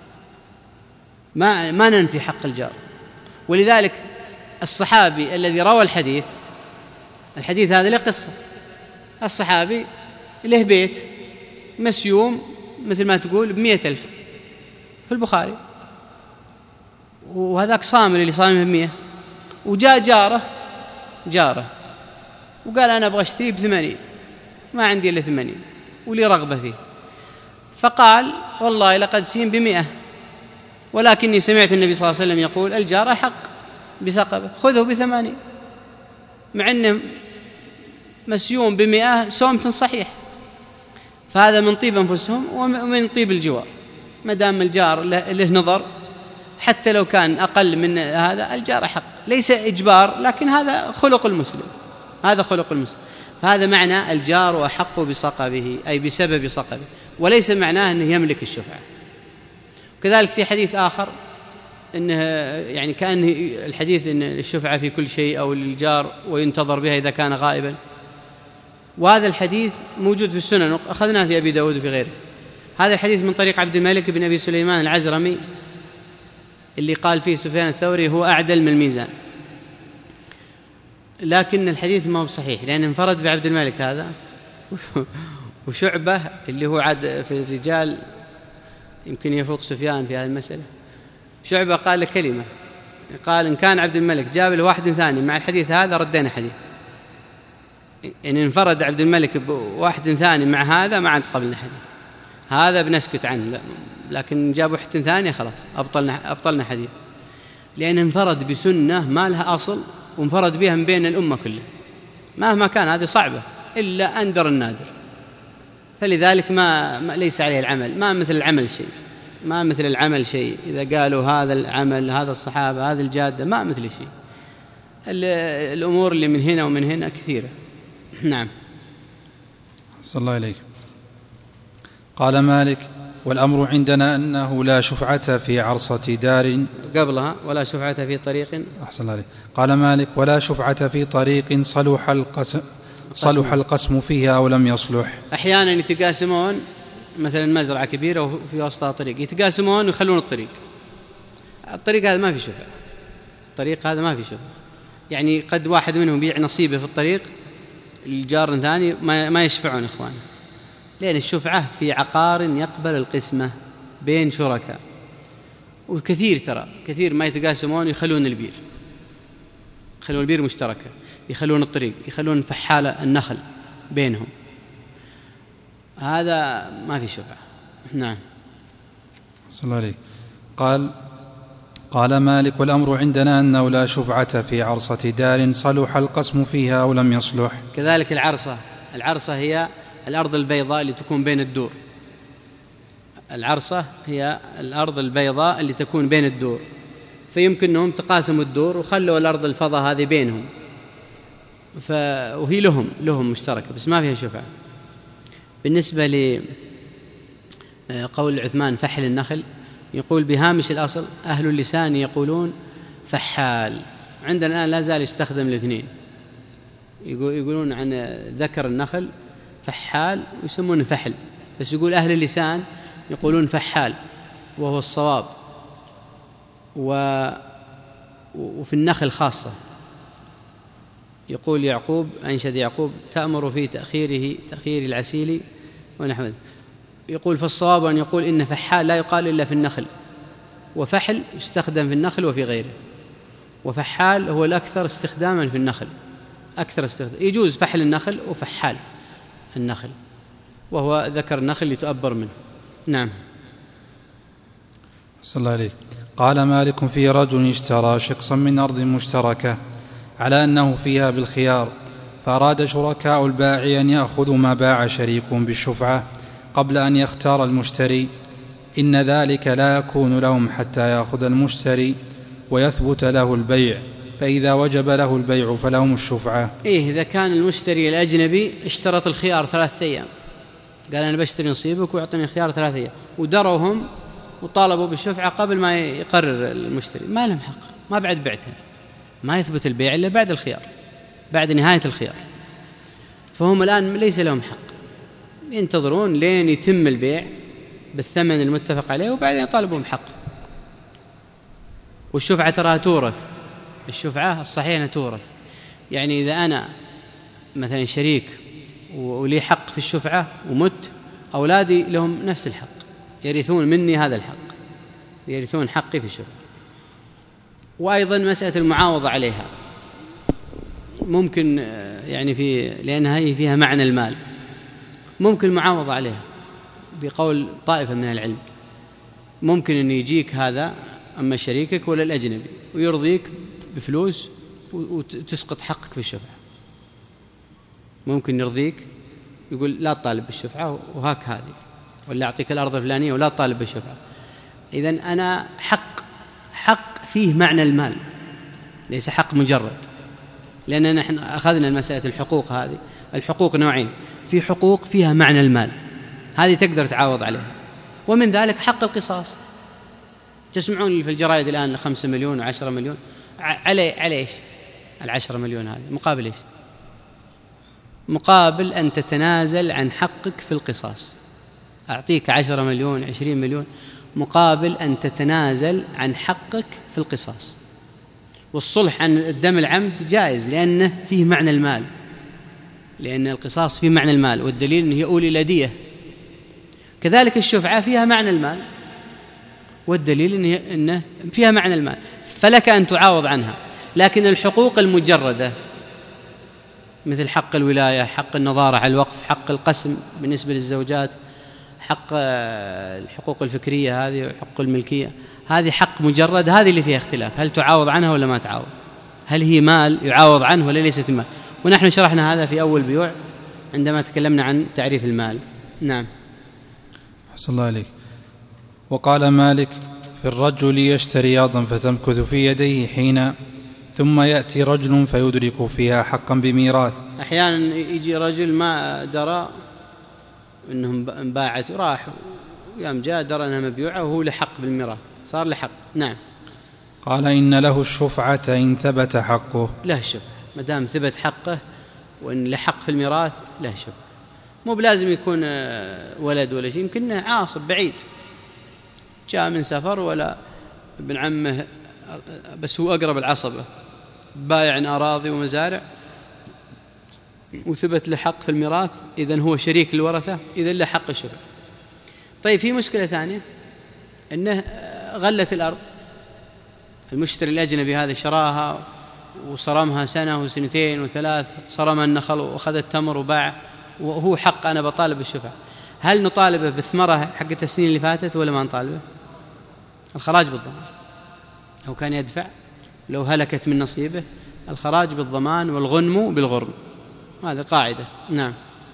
ما ما ننفي حق الجار. ولذلك الصحابي الذي روى الحديث، الحديث هذا له قصة، الصحابي له بيت مسيوم مثل ما تقول بمئة ألف في البخاري، وهذاك صامل اللي صامل بمئة، وجاء جاره جاره وقال أنا أبغى أشتري بثمانين، ما عندي إلا ثمانين ولي رغبة فيه، فقال والله لقد سين بمئة، ولكني سمعت النبي صلى الله عليه وسلم يقول الجار حق بسقبه خذه بثمانين، مع أنه مسيوم بمئة سومة صحيح. فهذا من طيب أنفسهم ومن طيب الجوار، ما دام الجار له نظر حتى لو كان أقل من هذا الجار حق، ليس إجبار، لكن هذا خلق المسلم، هذا خلق المسلم. فهذا معنى الجار أحق بسقبه، أي بسبب سقبه، وليس معناه أنه يملك الشفعة. كذلك في حديث آخر إنه يعني كأن الحديث إن الشفعة في كل شيء أو للجار وينتظر بها إذا كان غائبا، وهذا الحديث موجود في السنن، أخذناه في أبي داود وفي غيره. هذا الحديث من طريق عبد الملك بن أبي سليمان العزرمي اللي قال فيه سفيان الثوري هو أعدل من الميزان، لكن الحديث ما هو صحيح لأنه انفرد بعبد الملك هذا وشعبة اللي هو عاد في الرجال يمكن يفوق سفيان في هذه المسألة. شعبة قال كلمة، قال إن كان عبد الملك جاب له واحد ثاني مع الحديث هذا ردينا حديث، إن انفرد عبد الملك بواحد ثاني مع هذا ما عاد قبلنا حديث، هذا بنسكت عنه، لكن جاب واحد ثاني خلاص أبطلنا, أبطلنا حديث، لأنه انفرد بسنة ما لها أصل وانفرد بها من بين الأمة كلها، مهما كان هذه صعبة إلا أندر النادر. فلذلك ما, ما ليس عليه العمل، ما مثل العمل شيء، ما مثل العمل شيء. إذا قالوا هذا العمل هذا الصحابة هذا الجادة ما مثل شيء، الأمور اللي من هنا ومن هنا كثيرة. نعم. صلى الله عليه. قال مالك: والأمر عندنا أنه لا شفعة في عرصة دار. قبلها ولا شفعة في طريق. أحسن الله عليه. قال مالك: ولا شفعة في طريق صلح القسم, صلح القسم فيها أو لم يصلح. أحيانا يتقاسمون مثلا مزرعة كبيرة وفي وسطها طريق، يتقاسمون ويخلون الطريق الطريق هذا ما في شفعة، الطريق هذا ما في شفعة. يعني قد واحد منهم يبيع نصيبه في الطريق، الجار ثاني ما يشفعون إخوانه، لأن الشفعة في عقار يقبل القسمة بين شركاء. وكثير ترى كثير ما يتقاسمون يخلون البير، يخلون البير مشتركة، يخلون الطريق، يخلون فحالة النخل بينهم، هذا ما في شفعة. نعم. صلى الله عليه. قال قال مالك: والأمر عندنا أنه لا شفعة في عرصة دار صلح القسم فيها أو لم يصلح. كذلك العرصة، العرصة هي الأرض البيضاء اللي تكون بين الدور، العرصة هي الأرض البيضاء اللي تكون بين الدور، فيمكن أنهم تقاسموا الدور وخلوا الأرض الفضاء هذه بينهم، ف... وهي لهم لهم مشتركة بس ما فيها شفعة. بالنسبة لقول عثمان فحل النخل، يقول بهامش الأصل أهل اللسان يقولون فحال، عندنا الآن لا زال يستخدم الاثنين، يقولون عن ذكر النخل فحال ويسمونه فحل، بس يقول أهل اللسان يقولون فحال وهو الصواب. و... وفي النخل خاصة يقول يعقوب، أنشد يعقوب: تأمر في تأخيره تأخير العسيل ونحو، يقول فالصواب أن يقول إن فحال لا يقال إلا في النخل، وفحل يستخدم في النخل وفي غيره، وفحال هو الأكثر استخداما في النخل، أكثر استخدام، يجوز فحل النخل وفحال النخل، وهو ذكر النخل اللي تؤبر منه. نعم. صلى الله عليه. قال مالك: في رجل اشترى شقصا من أرض مشتركة على أنه فيها بالخيار، فأراد شركاء البائع أن يأخذوا ما باع شريك بالشفعة قبل أن يختار المشتري، إن ذلك لا يكون لهم حتى يأخذ المشتري ويثبت له البيع، فإذا وجب له البيع فلهم الشفعة. إيه، إذا كان المشتري الأجنبي اشترط الخيار ثلاثة أيام، قال أنا بشتري نصيبك ويعطيني الخيار ثلاثة أيام، ودروهم وطالبوا بالشفعة قبل ما يقرر المشتري، ما لهم حق، ما بعد بعتها، ما يثبت البيع إلا بعد الخيار، بعد نهاية الخيار، فهم الآن ليس لهم حق، ينتظرون لين يتم البيع بالثمن المتفق عليه وبعدين يطالبون بحق. والشفعة تراها تورث، الشفعة الصحيحة أنها تورث، يعني إذا أنا مثلا شريك ولي حق في الشفعة ومت، أولادي لهم نفس الحق، يرثون مني هذا الحق، يرثون حقي في الشفعة. وأيضا مسألة المعاوضة عليها ممكن، يعني في لأنها هي فيها معنى المال، ممكن معاوضة عليها بقول طائفة من العلم، ممكن أن يجيك هذا أما شريكك ولا الأجنبي ويرضيك بفلوس وتسقط حقك في الشفعة، ممكن يرضيك يقول لا تطالب بالشفعة وهاك هذه، ولا أعطيك الأرض الفلانية ولا تطالب بالشفعة. إذن أنا حق حق فيه معنى المال، ليس حق مجرد، لأننا نحن أخذنا مسألة الحقوق، هذه الحقوق نوعين، في حقوق فيها معنى المال، هذه تقدر تعاوض عليها، ومن ذلك حق القصاص. تسمعون في الجرائد الآن خمسة مليون وعشرة مليون، على على إيش العشرة مليون هذه؟ مقابل إيش؟ مقابل أن تتنازل عن حقك في القصاص، أعطيك عشرة مليون عشرين مليون مقابل أن تتنازل عن حقك في القصاص. والصلح عن الدم العمد جائز لأنه فيه معنى المال، لأن القصاص فيه معنى المال، والدليل أنه يؤول إلى دية. كذلك الشفعة فيها معنى المال، والدليل أنه فيها معنى المال، فلك أن تعاوض عنها. لكن الحقوق المجردة مثل حق الولاية، حق النظارة على الوقف، حق القسم بالنسبة للزوجات، حق الحقوق الفكرية هذه وحق الملكية، هذه حق مجرد، هذه اللي فيها اختلاف، هل تعاوض عنها ولا ما تعاوض؟ هل هي مال يعاوض عنه ولا ليست مال؟ ونحن شرحنا هذا في أول بيوع عندما تكلمنا عن تعريف المال. نعم. أحسن الله عليك. وقال مالك: في الرجل يشتري أرضا فتمكث في يديه حين، ثم يأتي رجل فيدرك فيها حقا بميراث. أحيانا يجي رجل ما درى إنهم انباعت وراح، ويوم جاء درى أنها مبيوعة وهو لحق بالميراث، صار لحق. نعم. قال إن له الشفعة إن ثبت حقه. له الشفعة ما دام ثبت حقه وإن لحق في الميراث له شفعة. مو بلازم يكون ولد ولا شيء، يمكن عاصب بعيد جاء من سفر ولا ابن عمه بس هو أقرب العصبة، بايع أراضي ومزارع وثبت له حق في الميراث، إذن هو شريك الورثة، إذن له حق الشفعة. طيب في مشكلة ثانية، أنه غلت الأرض، المشتري الأجنبي هذا شراها وصرمها سنة وسنتين وثلاث، صرم النخل وأخذ التمر وباع، وهو حق أنا بطالب بالشفعة. هل نطالبه بالثمرة حقت السنين اللي فاتت ولا ما نطالبه؟ الخراج بالضمان، هو كان يدفع لو هلكت من نصيبه، الخراج بالضمان والغنم بالغرم، هذا قاعدة. نعم.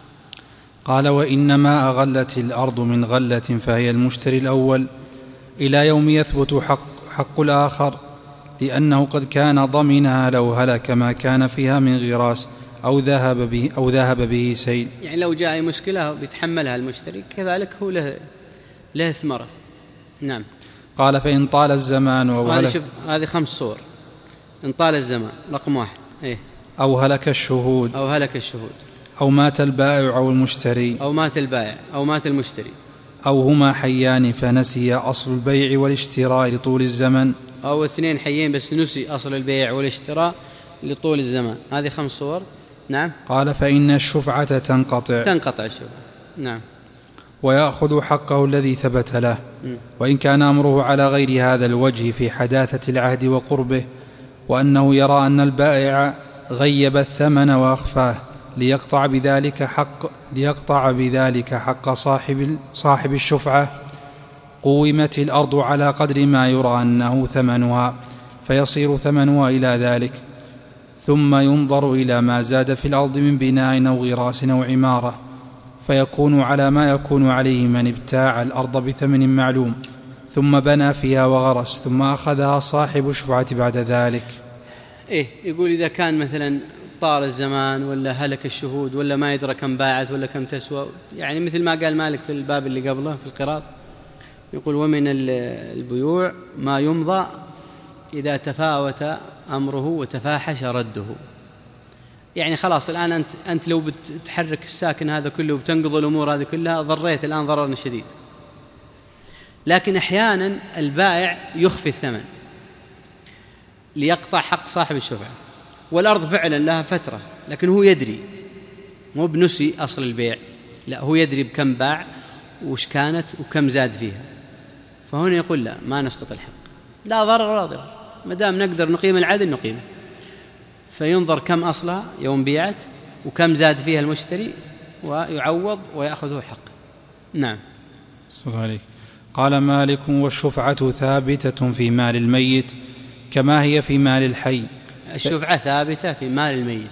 قال وإنما أغلت الأرض من غلة فهي المشتري الأول إلى يوم يثبت حق, حق الآخر، لأنه قد كان ضمنها لو هلك ما كان فيها من غراس أو ذهب به, أو ذهب به سيل. يعني لو جاء مشكلة بيتحملها المشتري، كذلك هو له, له ثمرة. نعم. قال فإن طال الزمان أو هذه هذه خمس صور. إن طال الزمان رقم واحد، إيه؟ أو هلك الشهود أو هلك الشهود أو مات البائع أو المشتري أو مات البائع أو مات المشتري أو هما حيان فنسي أصل البيع والاشتراء لطول الزمن، أو اثنين حيين بس نسي أصل البيع والاشتراء لطول الزمان، هذه خمس صور. نعم. قال فإن الشفعة تنقطع تنقطع الشفعة. نعم. ويأخذ حقه الذي ثبت له، وإن كان أمره على غير هذا الوجه في حداثة العهد وقربه، وأنه يرى أن البائع غيب الثمن وأخفاه ليقطع بذلك حق ليقطع بذلك حق صاحب صاحب الشفعة، قومت الأرض على قدر ما يرى أنه ثمنها، فيصير ثمنها إلى ذلك، ثم ينظر إلى ما زاد في الأرض من بناء أو غراس أو عمارة، فيكون على ما يكون عليه من ابتاع الأرض بثمن معلوم ثم بنى فيها وغرس، ثم أخذها صاحب الشفعة بعد ذلك. إيه، يقول إذا كان مثلا طال الزمان ولا هلك الشهود ولا ما يدرى كم باعت ولا كم تسوى، يعني مثل ما قال مالك في الباب اللي قبله في القراط، يقول ومن البيوع ما يمضى إذا تفاوت أمره وتفاحش رده. يعني خلاص الآن أنت, أنت لو بتحرك الساكن هذا كله وبتنقض الأمور هذه كلها ضريت الآن ضرر شديد. لكن أحيانا البائع يخفي الثمن ليقطع حق صاحب الشفعة، والأرض فعلا لها فترة، لكن هو يدري، مو بنسي أصل البيع، لا هو يدري بكم باع وش كانت وكم زاد فيها، فهنا يقول لا ما نسقط الحق، لا ضرر ولا ضرر، ما دام نقدر نقيم العدل نقيمه، فينظر كم أصلها يوم بيعت وكم زاد فيها المشتري ويعوض ويأخذه حق. نعم. صلى عليك. قال مالك والشفعة ثابتة في مال الميت كما هي في مال الحي. الشفعة ثابتة في مال الميت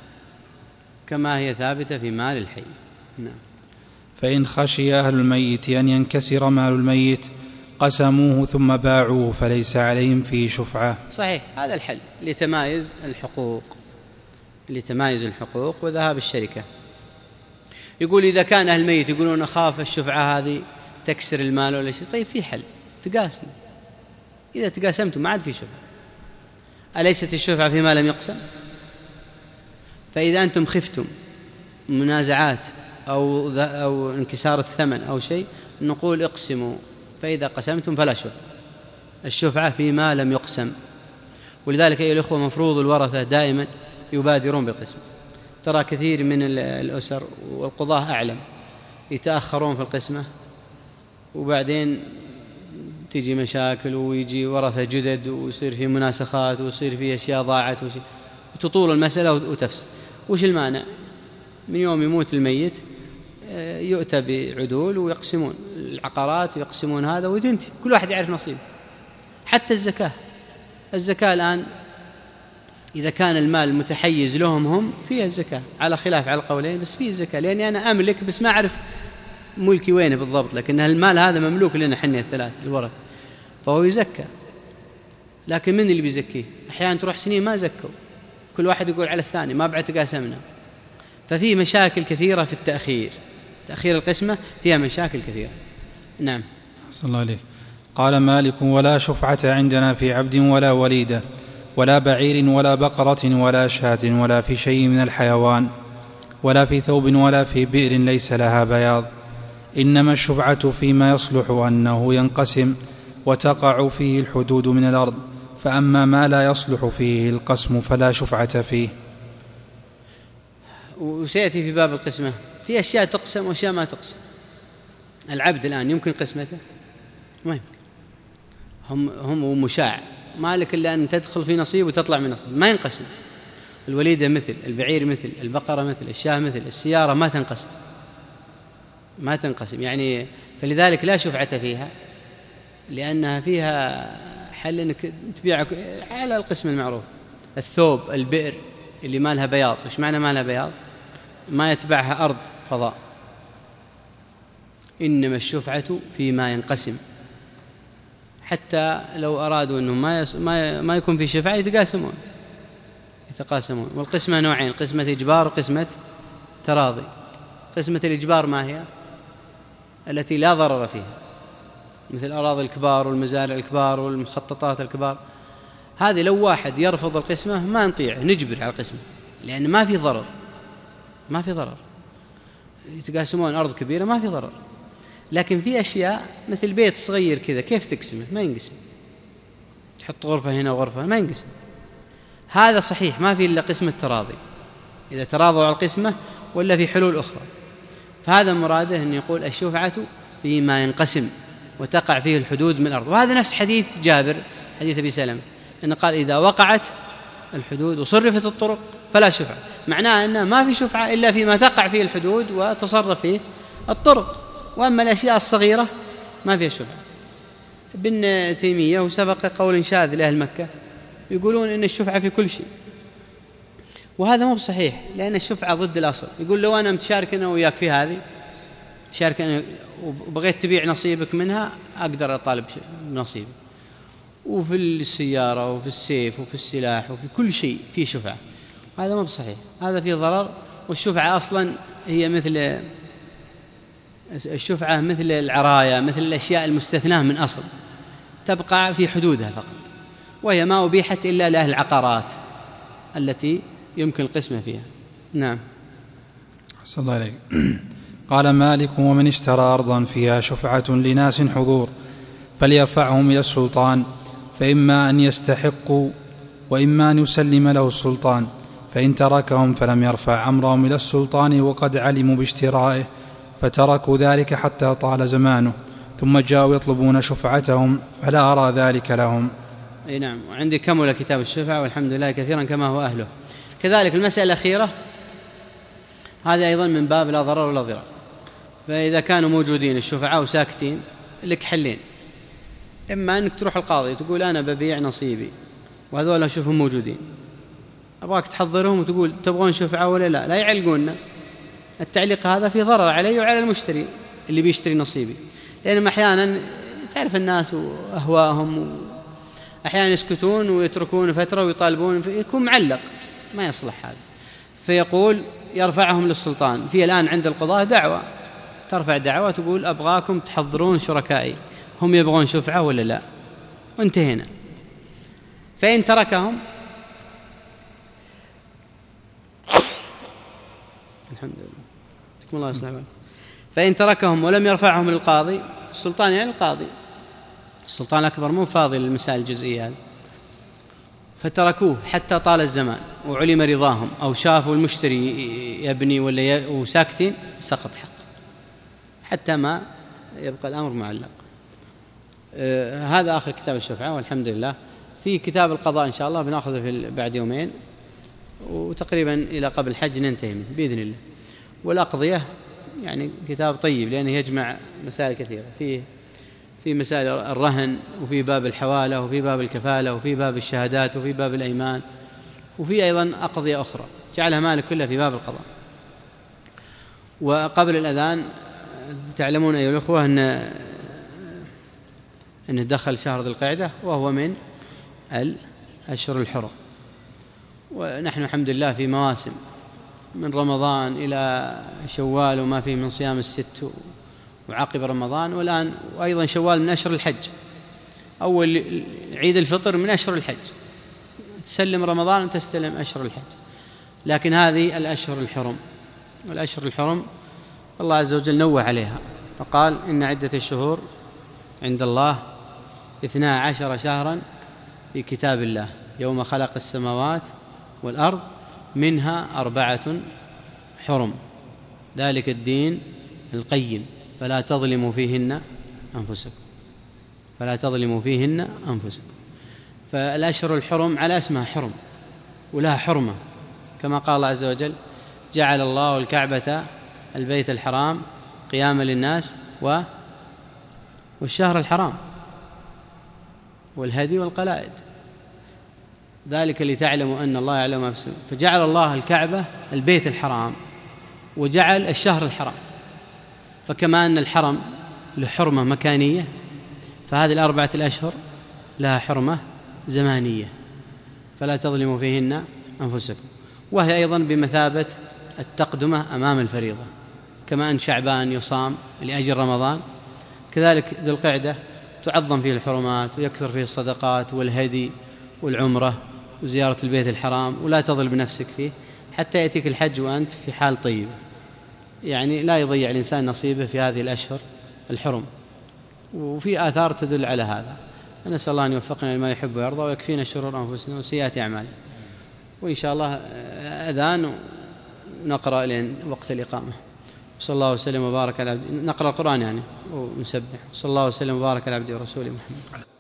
كما هي ثابتة في مال الحي. نعم. فإن خشي أهل الميت أن ينكسر مال الميت قسموه ثم باعوه فليس عليهم فيه شفعة. صحيح، هذا الحل لتمايز الحقوق لتمايز الحقوق وذهاب الشركة. يقول إذا كان أهل الميت يقولون أخاف الشفعة هذه تكسر المال ولا شيء، طيب في حل، تقاسم، إذا تقاسمتم ما عاد في شفعة. أليست الشفعة فيما لم يقسم؟ فإذا أنتم خفتم منازعات أو, أو انكسار الثمن أو شيء نقول اقسموا، فإذا قسمتم فلا شفعة. الشفعة فيما لم يقسم. ولذلك أيها الأخوة مفروض الورثة دائما يبادرون بالقسم. ترى كثير من الأسر والقضاة أعلم يتأخرون في القسمة، وبعدين تيجي مشاكل ويجي ورثة جدد ويصير في مناسخات ويصير في أشياء ضاعت وتطول المسألة وتفسد. وش المانع؟ من يوم يموت الميت يؤتى بعدول ويقسمون العقارات ويقسمون هذا وتنتهي، كل واحد يعرف نصيبه. حتى الزكاة الزكاة الآن إذا كان المال متحيز لهم هم فيها الزكاة، على خلاف على القولين، بس فيه الزكاة، لأني أنا أملك بس ما أعرف ملكي وينه بالضبط، لكن المال هذا مملوك لنا حنا الثلاث الورث، فهو يزكى. لكن من اللي بيزكيه؟ أحيانا تروح سنين ما زكوا، كل واحد يقول على الثاني ما بعد تقاسمنا. ففي مشاكل كثيرة في التأخير تأخير القسمة فيها مشاكل كثيرة. نعم. صلى الله عليه. قال مالك: ولا شفعة عندنا في عبد ولا وليدة ولا بعير ولا بقرة ولا شاة ولا في شيء من الحيوان ولا في ثوب ولا في بئر ليس لها بياض، إنما الشفعة فيما يصلح أنه ينقسم وتقع فيه الحدود من الأرض، فأما ما لا يصلح فيه القسم فلا شفعة فيه. وسيأتي في باب القسمة في أشياء تقسم وأشياء ما تقسم. العبد الآن يمكن قسمته؟ ما يمكن. هم هم مشاع، ما لك إلا أن تدخل في نصيب وتطلع من نصيب، ما ينقسم. الوليدة مثل، البعير مثل، البقرة مثل، الشاة مثل، السيارة ما تنقسم ما تنقسم يعني، فلذلك لا شفعة فيها، لأنها فيها حل أنك تبيع على القسم المعروف. الثوب، البئر اللي ما لها بياض، إيش معنى ما لها بياض؟ ما يتبعها أرض فضاء. إنما الشفعة فيما ينقسم، حتى لو أرادوا أنه ما, يس... ما, ما يكون في شفعة يتقاسمون يتقاسمون والقسمة نوعين: قسمة إجبار وقسمة تراضي. قسمة الإجبار ما هي؟ التي لا ضرر فيها، مثل الأراضي الكبار والمزارع الكبار والمخططات الكبار. هذه لو واحد يرفض القسمة ما نطيع، نجبر على القسمة، لأن ما في ضرر ما في ضرر يتقاسمون أرض كبيرة ما في ضرر. لكن في أشياء مثل بيت صغير كذا كيف تقسمه؟ ما ينقسم. تحط غرفة هنا وغرفة ما ينقسم. هذا صحيح ما في إلا قسمة تراضي، إذا تراضوا على القسمة، ولا في حلول أخرى. فهذا مراده أن يقول الشفعة فيما ينقسم وتقع فيه الحدود من الأرض. وهذا نفس حديث جابر، حديث أبي سلمة، أنه قال: إذا وقعت الحدود وصرفت الطرق فلا شفعة. معناه أنه ما في شفعة إلا فيما تقع فيه الحدود وتصرف فيه الطرق، وأما الأشياء الصغيرة ما فيها شفعة. ابن تيمية وسبق قول شاذ لأهل مكة يقولون إن الشفعة في كل شيء، وهذا مو بصحيح، لأن الشفعة ضد الأصل. يقول: لو أنا متشارك أنا وياك في هذه، تشارك أنا وبغيت تبيع نصيبك منها، أقدر أطالب بنصيبي. وفي السيارة وفي السيف وفي السلاح وفي كل شيء في شفعة، هذا مو بصحيح، هذا فيه ضرر. والشفعة أصلا هي مثل الشفعة مثل العراية، مثل الأشياء المستثناة من أصل، تبقى في حدودها فقط، وهي ما أبيحت إلا لأهل العقارات التي يمكن القسمة فيها. نعم. صلى الله عليه. قال مالك: ومن اشترى أرضا فيها شفعة لناس حضور فليرفعهم إلى السلطان، فإما أن يستحقوا وإما أن يسلم له السلطان، فإن تركهم فلم يرفع أمرهم إلى السلطان وقد علموا باشترائه، فتركوا ذلك حتى طال زمانه، ثم جاءوا يطلبون شفعتهم، فلا أرى ذلك لهم. أي نعم. وعندي كمل كتاب الشفعة والحمد لله كثيرا كما هو أهله. كذلك المسألة الأخيرة هذا أيضا من باب لا ضرر ولا ضرار. فإذا كانوا موجودين الشفعاء وساكتين، لك حلين: إما أنك تروح القاضي تقول أنا ببيع نصيبي وهذول أشوفهم موجودين، أبغاك تحضرهم وتقول تبغون شفعة ولا لا، لا يعلقوننا. التعليق هذا في ضرر علي وعلى المشتري اللي بيشتري نصيبي، لأنهم أحيانا تعرف الناس وأهواءهم، أحيانا يسكتون ويتركون فترة ويطالبون، يكون معلق ما يصلح هذا. فيقول يرفعهم للسلطان. في الآن عند القضاء دعوة، ترفع دعوة تقول أبغاكم تحضرون شركائي، هم يبغون شفعة ولا لا، وانتهينا. فإن تركهم الحمد لله تكون الله يصلح بالك. فإن تركهم ولم يرفعهم للقاضي، السلطان يعني القاضي، السلطان الأكبر مو فاضي للمسائل الجزئية هذه، فتركوه حتى طال الزمان وعلم رضاهم، أو شافوا المشتري يبني ولا وساكتين، سقط حق حتى ما يبقى الأمر معلق. آه هذا آخر كتاب الشفعة والحمد لله. في كتاب القضاء إن شاء الله بنأخذه في بعد يومين، وتقريبا إلى قبل الحج ننتهي منه بإذن الله. والأقضية يعني كتاب طيب لأنه يجمع مسائل كثيرة، فيه في مسائل الرهن، وفي باب الحوالة، وفي باب الكفالة، وفي باب الشهادات، وفي باب الأيمان، وفي أيضا أقضية أخرى جعلها مالك كلها في باب القضاء. وقبل الأذان تعلمون أيها الأخوة أن أن دخل شهر ذي القعدة وهو من الأشهر الحرم، ونحن الحمد لله في مواسم من رمضان إلى شوال وما فيه من صيام الست وعقب رمضان، والآن وأيضا شوال من أشهر الحج، أول عيد الفطر من أشهر الحج، تسلم رمضان وتستلم أشهر الحج. لكن هذه الأشهر الحرم، والأشهر الحرم الله عز وجل نوه عليها فقال إن عدة الشهور عند الله اثنا عشر شهرا في كتاب الله يوم خلق السماوات والأرض منها أربعة حرم ذلك الدين القيم فلا تظلموا فيهن أنفسكم فلا تظلموا فيهن أنفسكم. فالأشهر الحرم على اسمها حرم ولها حرمة، كما قال الله عز وجل جعل الله الكعبة البيت الحرام قياما للناس و والشهر الحرام والهدي والقلائد، ذلك لتعلموا أن الله يعلم ما في السماء. فجعل الله الكعبة البيت الحرام وجعل الشهر الحرام، فكما أن الحرم له حرمة مكانية فهذه الأربعة الأشهر لها حرمة زمانية فلا تظلموا فيهن أنفسكم، وهي أيضا بمثابة التقدمة أمام الفريضة، كما أن شعبان يصام لأجل رمضان كذلك ذو القعدة تعظم فيه الحرمات ويكثر فيه الصدقات والهدي والعمرة وزيارة البيت الحرام، ولا تظلم نفسك فيه حتى يأتيك الحج وأنت في حال طيب، يعني لا يضيع الإنسان نصيبه في هذه الأشهر الحرم. وفي آثار تدل على هذا. نسأل الله أن يوفقنا لما يحب ويرضى ويكفينا شرور أنفسنا وسيئات أعمالنا. وإن شاء الله أذان ونقرأ لين وقت الإقامة. صلى الله وسلم وبارك على عبد... نقرأ القرآن يعني ونسبح. صلى الله وسلم وبارك على عبده ورسوله محمد.